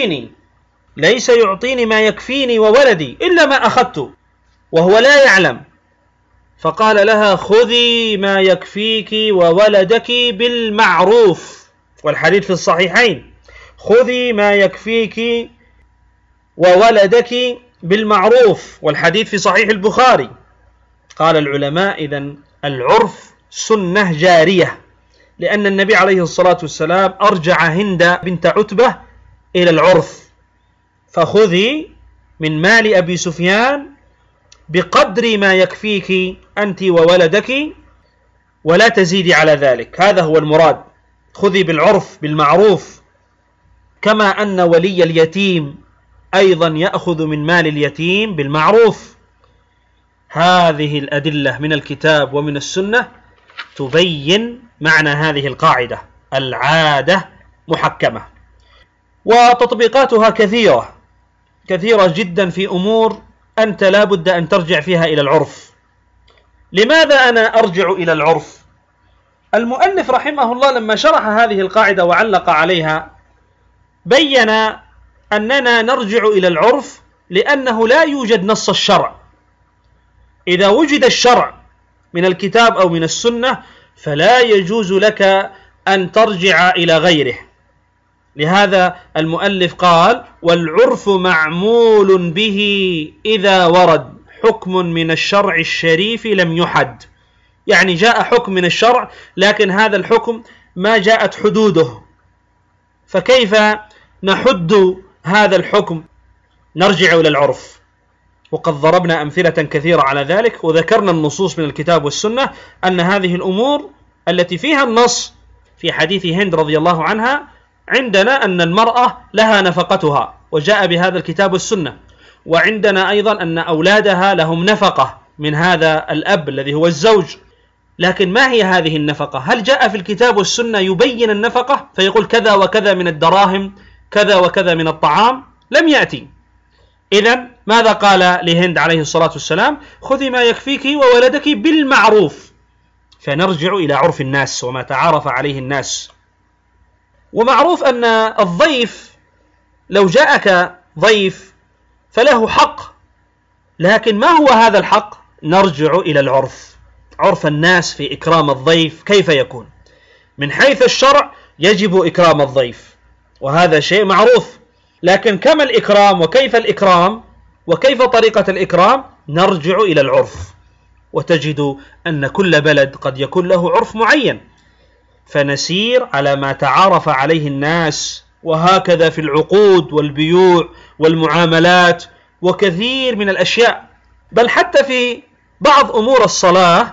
Speaker 2: يعطيني ما يكفيني وولدي إلا ما أخذت وهو لا يعلم. فقال لها: خذي ما يكفيك وولدك بالمعروف، والحديث في الصحيحين: خذي ما يكفيك وولدك بالمعروف، والحديث في صحيح البخاري. قال العلماء: إذن العرف سنة جارية، لأن النبي عليه الصلاة والسلام أرجع هند بنت عتبة إلى العرف. فخذي من مال أبي سفيان بقدر ما يكفيك أنت وولدك ولا تزيدي على ذلك، هذا هو المراد. خذي بالعرف بالمعروف، كما أن ولي اليتيم أيضا يأخذ من مال اليتيم بالمعروف. هذه الأدلة من الكتاب ومن السنة تبين معنى هذه القاعدة: العادة محكمة. وتطبيقاتها كثيرة جدا في أمور أنت لا بد أن ترجع فيها إلى العرف. لماذا أنا أرجع إلى العرف؟ المؤلف رحمه الله لما شرح هذه القاعدة وعلق عليها بين أننا نرجع إلى العرف لأنه لا يوجد نص الشرع. إذا وجد الشرع من الكتاب أو من السنة فلا يجوز لك أن ترجع إلى غيره. لهذا المؤلف قال: والعرف معمول به إذا ورد حكم من الشرع الشريف لم يحد. يعني جاء حكم من الشرع لكن هذا الحكم ما جاءت حدوده، فكيف نحد هذا الحكم؟ نرجع إلى العرف. وقد ضربنا أمثلة كثيرة على ذلك، وذكرنا النصوص من الكتاب والسنة أن هذه الأمور التي فيها النص في حديث هند رضي الله عنها عندنا أن المرأة لها نفقتها وجاء بهذا الكتاب والسنة، وعندنا أيضا أن أولادها لهم نفقة من هذا الأب الذي هو الزوج. لكن ما هي هذه النفقة؟ هل جاء في الكتاب والسنة يبين النفقة فيقول كذا وكذا من الدراهم، كذا وكذا من الطعام؟ لم يأتي. إذن ماذا قال لهند عليه الصلاة والسلام؟ خذي ما يكفيك وولدك بالمعروف. فنرجع إلى عرف الناس وما تعارف عليه الناس. ومعروف أن الضيف لو جاءك ضيف فله حق، لكن ما هو هذا الحق؟ نرجع إلى العرف. عرف الناس في إكرام الضيف كيف يكون؟ من حيث الشرع يجب إكرام الضيف، وهذا شيء معروف، لكن كما الإكرام وكيف الإكرام وكيف طريقة الإكرام نرجع إلى العرف. وتجد أن كل بلد قد يكون له عرف معين، فنسير على ما تعارف عليه الناس. وهكذا في العقود والبيوع والمعاملات وكثير من الأشياء، بل حتى في بعض أمور الصلاة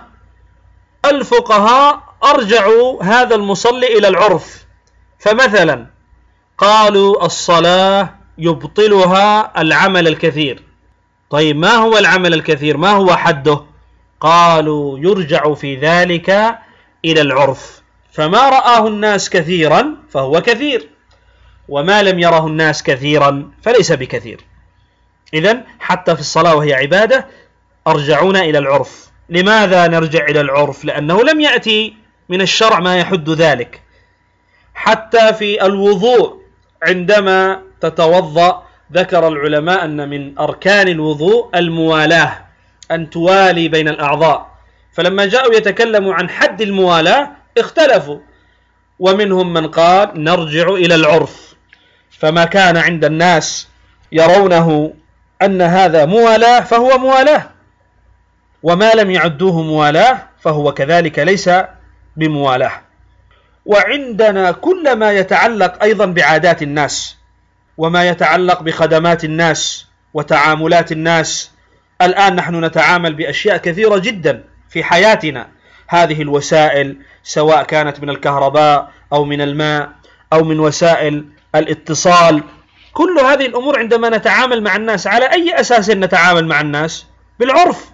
Speaker 2: الفقهاء أرجعوا هذا المصلي إلى العرف. فمثلا قالوا الصلاة يبطلها العمل الكثير. طيب ما هو العمل الكثير؟ ما هو حده؟ قالوا يرجع في ذلك إلى العرف. فما رآه الناس كثيرا فهو كثير، وما لم يره الناس كثيرا فليس بكثير. إذن حتى في الصلاة وهي عبادة أرجعون إلى العرف. لماذا نرجع إلى العرف؟ لأنه لم يأتي من الشرع ما يحد ذلك. حتى في الوضوء عندما تتوضأ ذكر العلماء أن من أركان الوضوء الموالاة، أن توالي بين الأعضاء. فلما جاءوا يتكلموا عن حد الموالاة اختلفوا، ومنهم من قال نرجع إلى العرف. فما كان عند الناس يرونه أن هذا موالاة فهو موالاة، وما لم يعدوه موالاة فهو كذلك ليس بموالاة. وعندنا كل ما يتعلق أيضا بعادات الناس وما يتعلق بخدمات الناس وتعاملات الناس. الآن نحن نتعامل بأشياء كثيرة جدا في حياتنا. هذه الوسائل سواء كانت من الكهرباء أو من الماء أو من وسائل الاتصال، كل هذه الأمور عندما نتعامل مع الناس على أي أساس نتعامل مع الناس؟ بالعرف.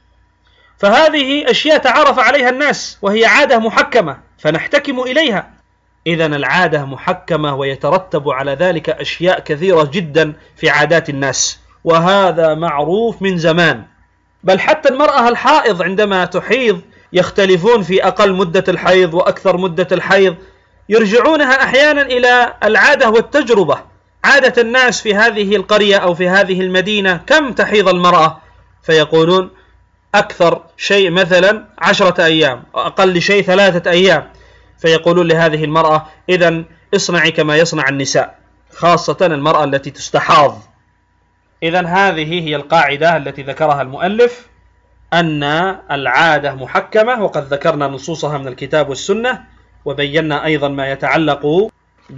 Speaker 2: فهذه أشياء تعارف عليها الناس وهي عادة محكمة فنحتكم إليها. إذن العادة محكمة ويترتب على ذلك أشياء كثيرة جدا في عادات الناس، وهذا معروف من زمان. بل حتى المرأة الحائض عندما تحيض يختلفون في أقل مدة الحيض وأكثر مدة الحيض، يرجعونها أحيانا إلى العادة والتجربة. عادة الناس في هذه القرية أو في هذه المدينة كم تحيض المرأة؟ فيقولون أكثر شيء مثلا 10 أيام، وأقل شيء 3 أيام. فيقولون لهذه المرأة إذن اصنعي كما يصنع النساء، خاصة المرأة التي تستحاض. إذن هذه هي القاعدة التي ذكرها المؤلف، أن العادة محكمة، وقد ذكرنا نصوصها من الكتاب والسنة، وبينا أيضا ما يتعلق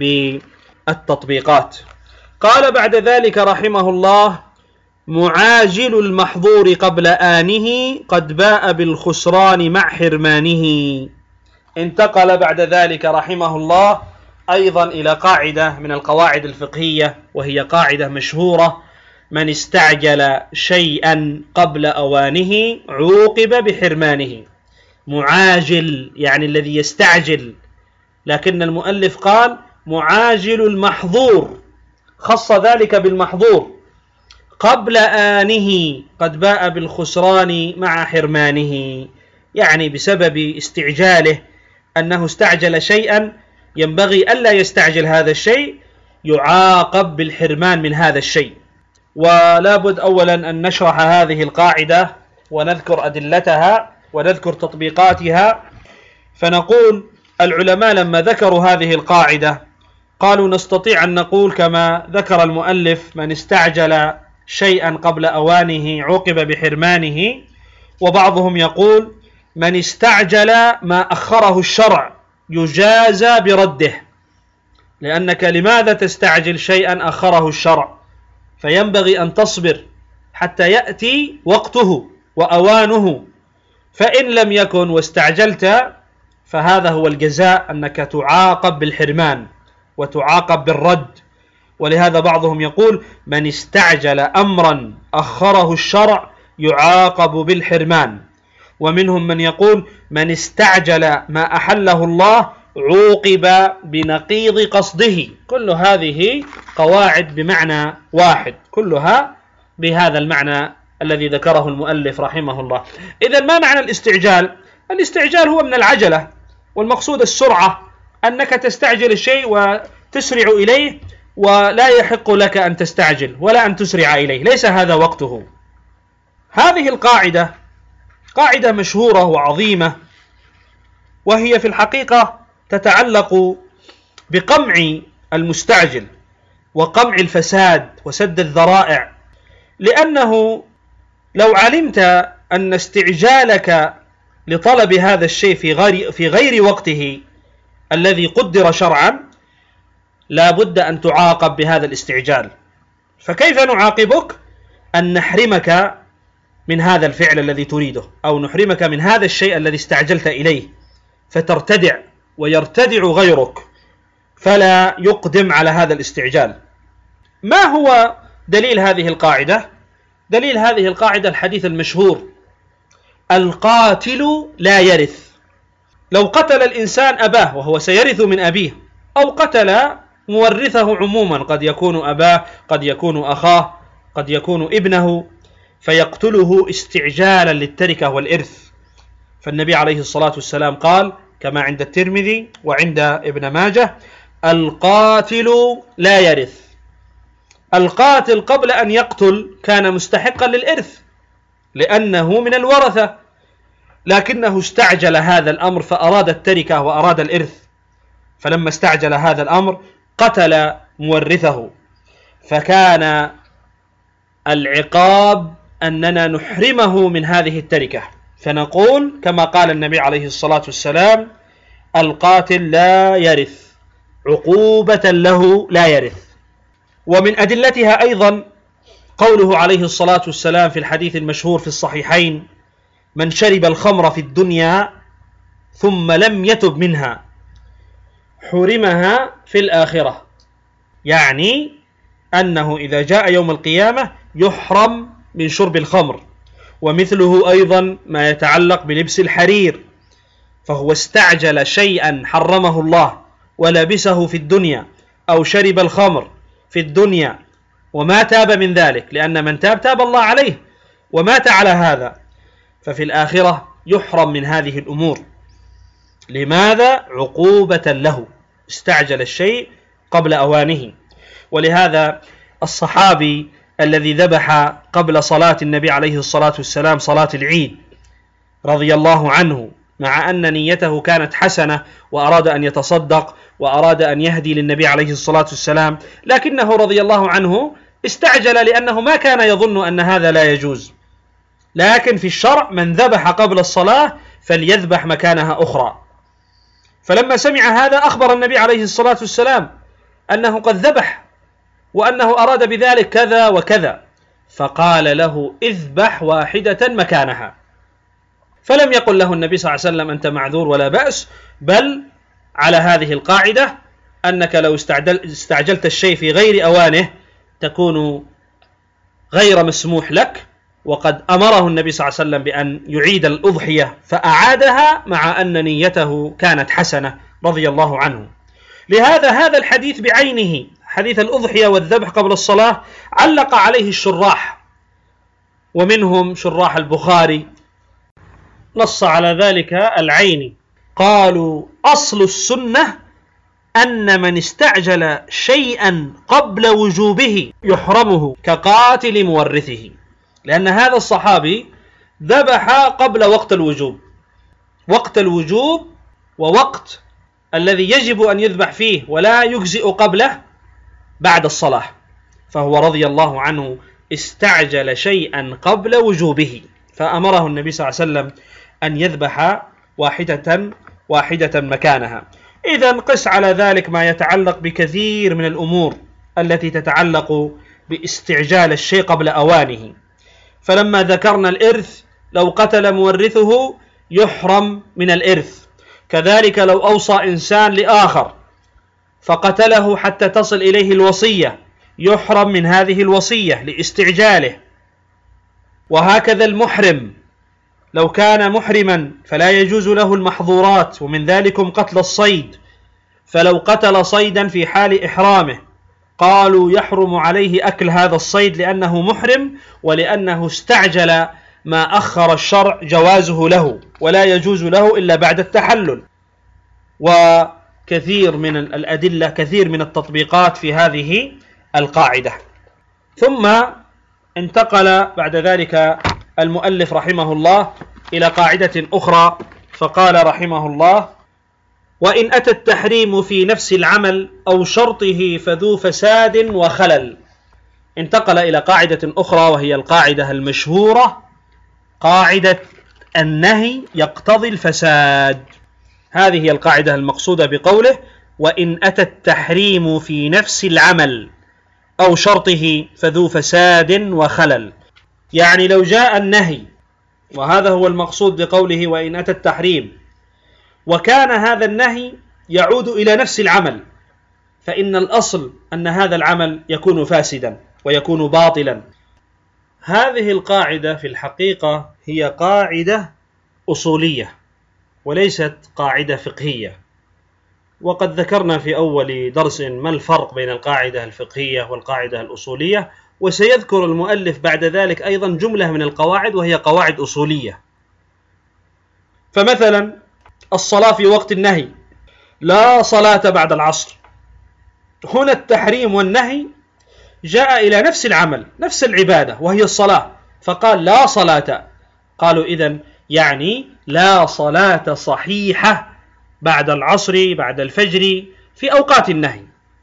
Speaker 2: بالتطبيقات. قال بعد ذلك رحمه الله: معاجل المحظور قبل آنه قد باء بالخسران مع حرمانه. انتقل بعد ذلك رحمه الله أيضا إلى قاعدة من القواعد الفقهية، وهي قاعدة مشهورة: من استعجل شيئا قبل أوانه عوقب بحرمانه. معاجل يعني الذي يستعجل، لكن المؤلف قال معاجل المحظور، خص ذلك بالمحظور قبل آنه قد باء بالخسران مع حرمانه، يعني بسبب استعجاله، أنه استعجل شيئا ينبغي ألا يستعجل هذا الشيء، يعاقب بالحرمان من هذا الشيء. ولا بد أولا أن نشرح هذه القاعدة ونذكر أدلتها ونذكر تطبيقاتها. فنقول العلماء لما ذكروا هذه القاعدة قالوا نستطيع أن نقول كما ذكر المؤلف: من استعجل شيئا قبل أوانه عوقب بحرمانه. وبعضهم يقول: من استعجل ما أخره الشرع يجازى برده، لأنك لماذا تستعجل شيئا أخره الشرع؟ فينبغي أن تصبر حتى يأتي وقته وأوانه، فإن لم يكن واستعجلت فهذا هو الجزاء، أنك تعاقب بالحرمان وتعاقب بالرد. ولهذا بعضهم يقول: من استعجل أمرا أخره الشرع يعاقب بالحرمان. ومنهم من يقول: من استعجل ما أحله الله عوقب بنقيض قصده. كل هذه قواعد بمعنى واحد، كلها بهذا المعنى الذي ذكره المؤلف رحمه الله. إذن ما معنى الاستعجال؟ الاستعجال هو من العجلة، والمقصود السرعة، أنك تستعجل الشيء وتسرع إليه، ولا يحق لك أن تستعجل ولا أن تسرع إليه، ليس هذا وقته. هذه القاعدة قاعدة مشهورة وعظيمة، وهي في الحقيقة تتعلق بقمع المستعجل وقمع الفساد وسد الذرائع. لأنه لو علمت أن استعجالك لطلب هذا الشيء في غير وقته الذي قدر شرعا لا بد أن تعاقب بهذا الاستعجال. فكيف نعاقبك؟ أن نحرمك من هذا الفعل الذي تريده، أو نحرمك من هذا الشيء الذي استعجلت إليه، فترتدع ويرتدع غيرك فلا يقدم على هذا الاستعجال. ما هو دليل هذه القاعدة؟ دليل هذه القاعدة الحديث المشهور: القاتل لا يرث. لو قتل الإنسان أباه وهو سيرث من أبيه، أو قتل مورثه عموما، قد يكون أباه، قد يكون أخاه، قد يكون ابنه، فيقتله استعجالا للتركة والإرث. فالنبي عليه الصلاة والسلام قال كما عند الترمذي وعند ابن ماجه: القاتل لا يرث. القاتل قبل أن يقتل كان مستحقا للإرث لأنه من الورثة، لكنه استعجل هذا الأمر فأراد التركة وأراد الإرث، فلما استعجل هذا الأمر قتل مورثه، فكان العقاب أننا نحرمه من هذه التركة. فنقول كما قال النبي عليه الصلاة والسلام: القاتل لا يرث، عقوبة له لا يرث. ومن أدلتها أيضا قوله عليه الصلاة والسلام في الحديث المشهور في الصحيحين: من شرب الخمر في الدنيا ثم لم يتب منها حرمها في الآخرة. يعني أنه إذا جاء يوم القيامة يحرم من شرب الخمر. ومثله أيضا ما يتعلق بلبس الحرير، فهو استعجل شيئا حرمه الله ولبسه في الدنيا، أو شرب الخمر في الدنيا وما تاب من ذلك، لأن من تاب الله عليه ومات على هذا، ففي الآخرة يحرم من هذه الأمور. لماذا؟ عقوبة له، استعجل الشيء قبل أوانه. ولهذا الصحابي الذي ذبح قبل صلاة النبي عليه الصلاة والسلام صلاة العيد رضي الله عنه، مع أن نيته كانت حسنة وأراد أن يتصدق وأراد أن يهدي للنبي عليه الصلاة والسلام، لكنه رضي الله عنه استعجل لأنه ما كان يظن أن هذا لا يجوز. لكن في الشرع من ذبح قبل الصلاة فليذبح مكانها أخرى. فلما سمع هذا أخبر النبي عليه الصلاة والسلام أنه قد ذبح وأنه أراد بذلك كذا وكذا، فقال له: اذبح واحدة مكانها. فلم يقل له النبي صلى الله عليه وسلم أنت معذور ولا بأس، بل على هذه القاعدة أنك لو استعجلت الشيء في غير أوانه تكون غير مسموح لك، وقد أمره النبي صلى الله عليه وسلم بأن يعيد الأضحية فأعادها مع أن نيته كانت حسنة رضي الله عنه. لهذا هذا الحديث بعينه، حديث الأضحية والذبح قبل الصلاة، علق عليه الشراح ومنهم شراح البخاري، نص على ذلك العيني، قالوا أصل السنة أن من استعجل شيئا قبل وجوبه يحرمه كقاتل مورثه، لأن هذا الصحابي ذبح قبل وقت الوجوب، وقت الوجوب ووقت الذي يجب أن يذبح فيه ولا يجزئ قبله بعد الصلاة، فهو رضي الله عنه استعجل شيئا قبل وجوبه، فأمره النبي صلى الله عليه وسلم أن يذبح واحدة مكانها. إذن قس على ذلك ما يتعلق بكثير من الأمور التي تتعلق باستعجال الشيء قبل أوانه. فلما ذكرنا الإرث، لو قتل مورثه يحرم من الإرث، كذلك لو أوصى إنسان لآخر فقتله حتى تصل إليه الوصية يحرم من هذه الوصية لاستعجاله. وهكذا المحرم لو كان محرما فلا يجوز له المحظورات، ومن ذلكم قتل الصيد، فلو قتل صيدا في حال إحرامه قالوا يحرم عليه أكل هذا الصيد لأنه محرم، ولأنه استعجل ما أخر الشرع جوازه له، ولا يجوز له إلا بعد التحلل. وكثير من الأدلة، كثير من التطبيقات في هذه القاعدة. ثم انتقل بعد ذلك المؤلف رحمه الله إلى قاعدة أخرى، فقال رحمه الله: وإن أتى التحريم في نفس العمل أو شرطه فذو فساد وخلل. انتقل إلى قاعدة أخرى وهي القاعدة المشهورة، قاعدة النهي يقتضي الفساد. هذه هي القاعدة المقصودة بقوله: وإن أتى التحريم في نفس العمل أو شرطه فذو فساد وخلل. يعني لو جاء النهي، وهذا هو المقصود بقوله وإن أتى التحريم، وكان هذا النهي يعود إلى نفس العمل، فإن الأصل أن هذا العمل يكون فاسدا ويكون باطلا. هذه القاعدة في الحقيقة هي قاعدة أصولية وليست قاعدة فقهية، وقد ذكرنا في أول درس ما الفرق بين القاعدة الفقهية والقاعدة الأصولية، وسيذكر المؤلف بعد ذلك أيضا جملة من القواعد وهي قواعد أصولية. فمثلا الصلاة في وقت النهي، لا صلاة بعد العصر، هنا التحريم والنهي جاء إلى نفس العمل، نفس العبادة وهي الصلاة، فقال لا صلاة. قالوا إذن يعني لا صلاة صحيحة بعد العصر بعد الفجر في أوقات النهي.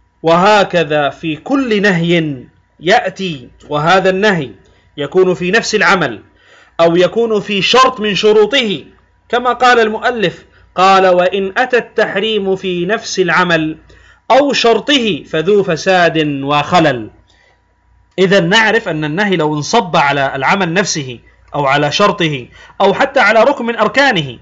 Speaker 2: وهكذا في كل نهي يأتي، وهذا النهي يكون في نفس العمل أو يكون في شرط من شروطه، كما قال المؤلف، قال وإن أتى التحريم في نفس العمل أو شرطه فذو فساد وخلل. إذن نعرف أن النهي لو انصب على العمل نفسه أو على شرطه أو حتى على ركن من أركانه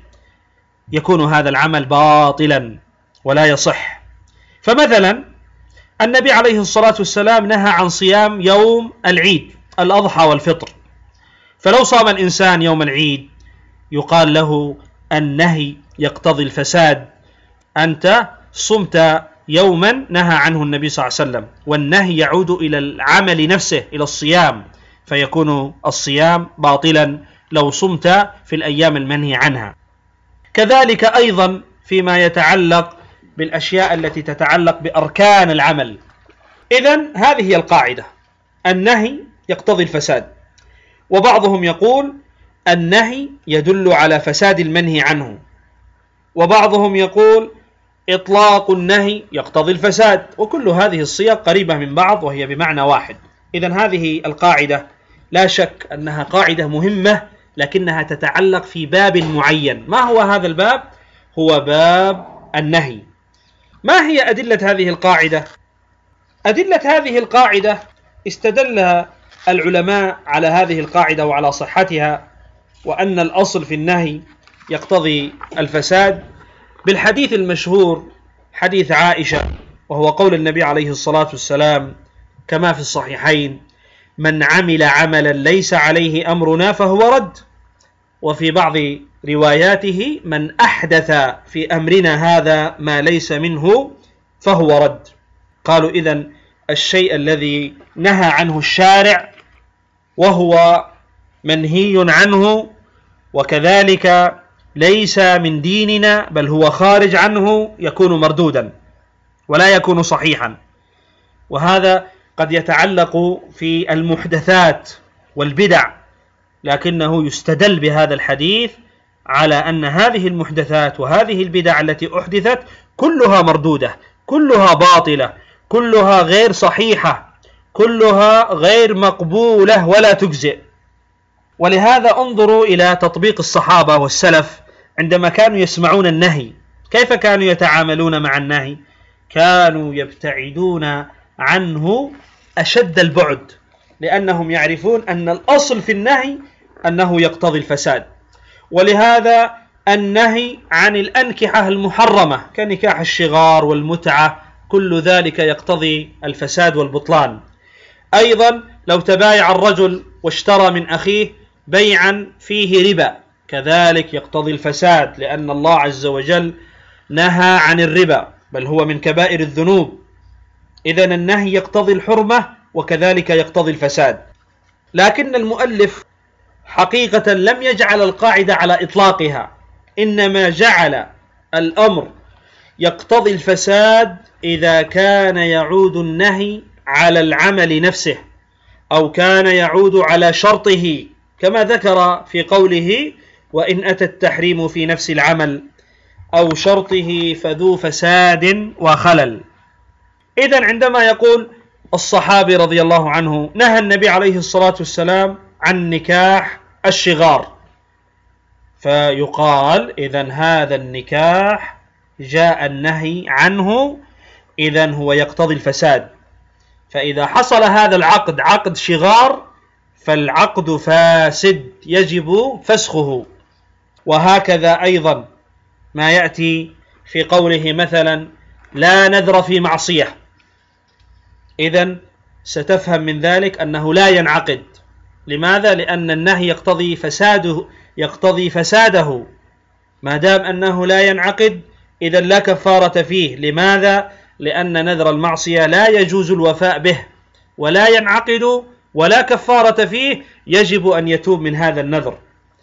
Speaker 2: يكون هذا العمل باطلا ولا يصح. فمثلا النبي عليه الصلاة والسلام نهى عن صيام يوم العيد الأضحى والفطر، فلو صام الإنسان يوم العيد يقال له النهي يقتضي الفساد، أنت صمت يوما نهى عنه النبي صلى الله عليه وسلم، والنهي يعود إلى العمل نفسه، إلى الصيام، فيكون الصيام باطلا لو صمت في الأيام المنهي عنها. كذلك أيضا فيما يتعلق بالأشياء التي تتعلق بأركان العمل. إذن هذه هي القاعدة، النهي يقتضي الفساد. وبعضهم يقول النهي يدل على فساد المنهي عنه، وبعضهم يقول إطلاق النهي يقتضي الفساد، وكل هذه الصيغ قريبة من بعض وهي بمعنى واحد. إذن هذه القاعدة لا شك أنها قاعدة مهمة، لكنها تتعلق في باب معين. ما هو هذا الباب؟ هو باب النهي. ما هي أدلة هذه القاعدة؟ أدلة هذه القاعدة استدل العلماء على هذه القاعدة وعلى صحتها وأن الأصل في النهي يقتضي الفساد بالحديث المشهور حديث عائشة، وهو قول النبي عليه الصلاة والسلام كما في الصحيحين: من عمل عملا ليس عليه أمرنا فهو رد. وفي بعض رواياته من أحدث في أمرنا هذا ما ليس منه فهو رد. قالوا إذن الشيء الذي نهى عنه الشارع وهو منهي عنه وكذلك ليس من ديننا بل هو خارج عنه يكون مردودا ولا يكون صحيحا. وهذا قد يتعلق في المحدثات والبدع، لكنه يستدل بهذا الحديث على أن هذه المحدثات وهذه البدع التي أحدثت كلها مردودة، كلها باطلة، كلها غير صحيحة، كلها غير مقبولة ولا تجزئ. ولهذا انظروا إلى تطبيق الصحابة والسلف عندما كانوا يسمعون النهي، كيف كانوا يتعاملون مع النهي؟ كانوا يبتعدون عنه أشد البعد، لأنهم يعرفون أن الأصل في النهي أنه يقتضي الفساد. ولهذا النهي عن الأنكحة المحرمة كنكاح الشغار والمتعة كل ذلك يقتضي الفساد والبطلان. أيضا لو تبايع الرجل واشترى من أخيه بيعا فيه ربا كذلك يقتضي الفساد، لأن الله عز وجل نهى عن الربا بل هو من كبائر الذنوب. إذن النهي يقتضي الحرمة وكذلك يقتضي الفساد. لكن المؤلف حقيقة لم يجعل القاعدة على إطلاقها، إنما جعل الأمر يقتضي الفساد إذا كان يعود النهي على العمل نفسه أو كان يعود على شرطه، كما ذكر في قوله وإن أتى التحريم في نفس العمل أو شرطه فذو فساد وخلل. إذن عندما يقول الصحابي رضي الله عنه نهى النبي عليه الصلاة والسلام عن نكاح الشغار، فيقال إذن هذا النكاح جاء النهي عنه إذن هو يقتضي الفساد. فإذا حصل هذا العقد عقد شغار فالعقد فاسد يجب فسخه. وهكذا أيضا ما يأتي في قوله مثلا لا نذر في معصية، إذن ستفهم من ذلك أنه لا ينعقد. لماذا؟ لأن النهي يقتضي فساده. ما دام أنه لا ينعقد إذن لا كفارة فيه. لماذا؟ لأن نذر المعصية لا يجوز الوفاء به ولا ينعقد ولا كفارة فيه، يجب أن يتوب من هذا النذر،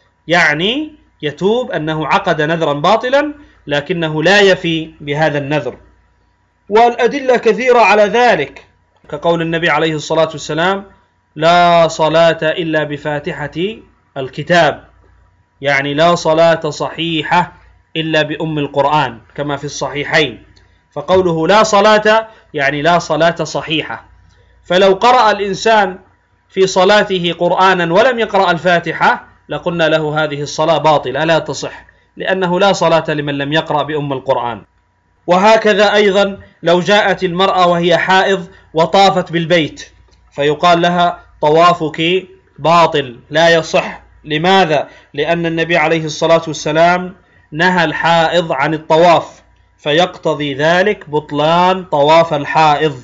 Speaker 2: يعني يتوب أنه عقد نذرا باطلا لكنه لا يفي بهذا النذر. والأدلة كثيرة على ذلك، كقول النبي عليه الصلاة والسلام لا صلاة إلا بفاتحة الكتاب، يعني لا صلاة صحيحة إلا بأم القرآن كما في الصحيحين. فقوله لا صلاة يعني لا صلاة صحيحة. فلو قرأ الإنسان في صلاته قرآنا ولم يقرأ الفاتحة لقلنا له هذه الصلاة باطلة لا تصح، لأنه لا صلاة لمن لم يقرأ بأم القرآن. وهكذا أيضا لو جاءت المرأة وهي حائض وطافت بالبيت فيقال لها طوافك باطل لا يصح. لماذا؟ لأن النبي عليه الصلاة والسلام نهى الحائض عن الطواف، فيقتضي ذلك بطلان طواف الحائض.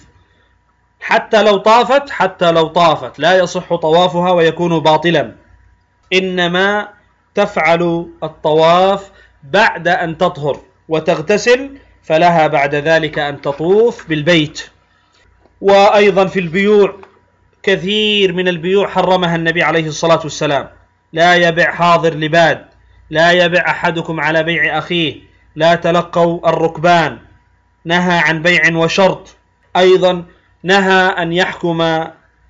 Speaker 2: حتى لو طافت لا يصح طوافها ويكون باطلا، إنما تفعل الطواف بعد أن تطهر وتغتسل، فلها بعد ذلك أن تطوف بالبيت. وأيضا في البيوع كثير من البيوع حرمها النبي عليه الصلاة والسلام، لا يبع حاضر لباد، لا يبع أحدكم على بيع أخيه، لا تلقوا الركبان، نهى عن بيع وشرط. أيضا نهى أن يحكم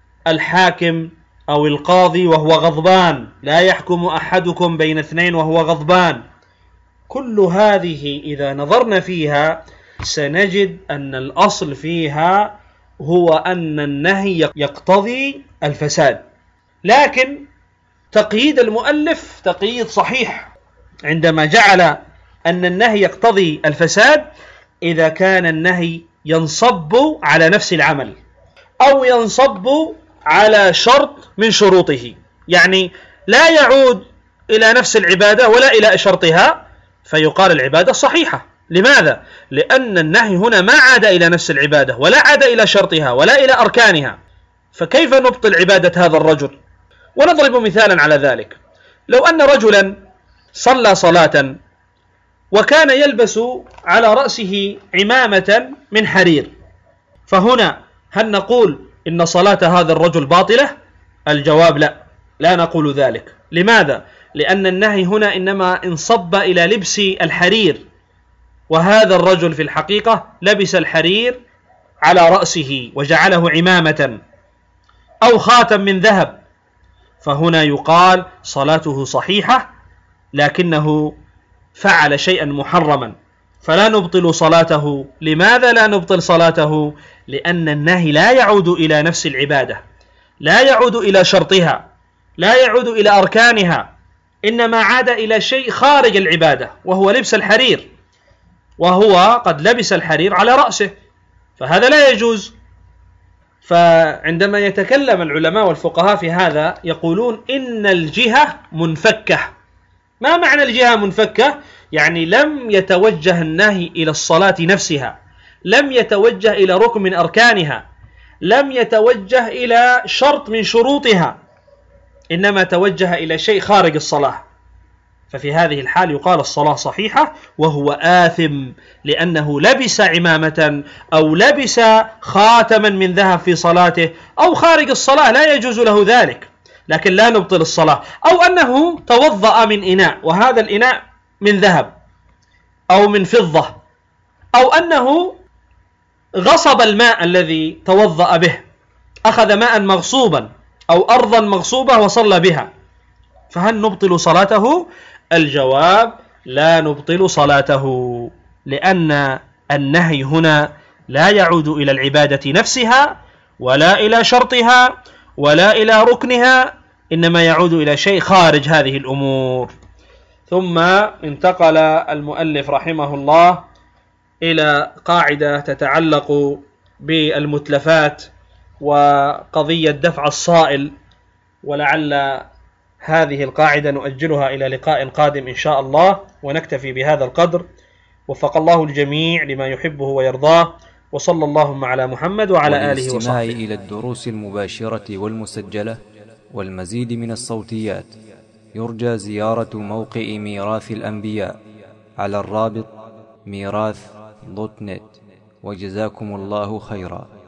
Speaker 2: الحاكم أو القاضي وهو غضبان، لا يحكم أحدكم بين اثنين وهو غضبان. كل هذه إذا نظرنا فيها سنجد أن الأصل فيها هو أن النهي يقتضي الفساد. لكن تقييد المؤلف تقييد صحيح عندما جعل أن النهي يقتضي الفساد إذا كان النهي ينصب على نفس العمل أو ينصب على شرط من شروطه، يعني لا يعود إلى نفس العبادة ولا إلى شرطها، فيقال العبادة صحيحة. لماذا؟ لأن النهي هنا ما عاد إلى نفس العبادة ولا عاد إلى شرطها ولا إلى أركانها، فكيف نبطل عبادة هذا الرجل؟ ونضرب مثالا على ذلك. لو أن رجلا صلى صلاة وكان يلبس على رأسه عمامة من حرير، فهنا هل نقول إن صلاة هذا الرجل باطلة؟ الجواب لا نقول ذلك. لماذا؟ لأن النهي هنا إنما انصب إلى لبس الحرير، وهذا الرجل في الحقيقة لبس الحرير على رأسه وجعله عمامة أو خاتم من ذهب، فهنا يقال صلاته صحيحة لكنه فعل شيئا محرما، فلا نبطل صلاته. لماذا لا نبطل صلاته؟ لأن النهي لا يعود إلى نفس العبادة، لا يعود إلى شرطها، لا يعود إلى أركانها، إنما عاد إلى شيء خارج العبادة وهو لبس الحرير، وهو قد لبس الحرير على رأسه، فهذا لا يجوز. فعندما يتكلم العلماء والفقهاء في هذا يقولون إن الجهة منفكة. ما معنى الجهة منفكة؟ يعني لم يتوجه النهي إلى الصلاة نفسها، لم يتوجه إلى ركن من أركانها، لم يتوجه إلى شرط من شروطها، إنما توجه إلى شيء خارج الصلاة، ففي هذه الحال يقال الصلاة صحيحة وهو آثم لأنه لبس عمامة أو لبس خاتما من ذهب في صلاته أو خارج الصلاة لا يجوز له ذلك، لكن لا نبطل الصلاة. أو أنه توضأ من إناء وهذا الإناء من ذهب أو من فضة، أو أنه غصب الماء الذي توضأ به، أخذ ماء مغصوبا أو أرضا مغصوبة وصلى بها، فهل نبطل صلاته؟ الجواب لا نبطل صلاته، لأن النهي هنا لا يعود إلى العبادة نفسها ولا إلى شرطها ولا إلى ركنها، إنما يعود إلى شيء خارج هذه الأمور. ثم انتقل المؤلف رحمه الله إلى قاعدة تتعلق بالمتلفات وقضية دفع الصائل، ولعل هذه القاعدة نؤجلها إلى لقاء قادم إن شاء الله، ونكتفي بهذا القدر. وفق الله الجميع لما يحبه ويرضاه، وصلى اللهم على محمد وعلى آله وصحبه.
Speaker 1: والاستماع إلى الدروس المباشرة والمسجلة والمزيد من الصوتيات يرجى زيارة موقع ميراث الأنبياء على الرابط ميراث.net، وجزاكم الله خيرا.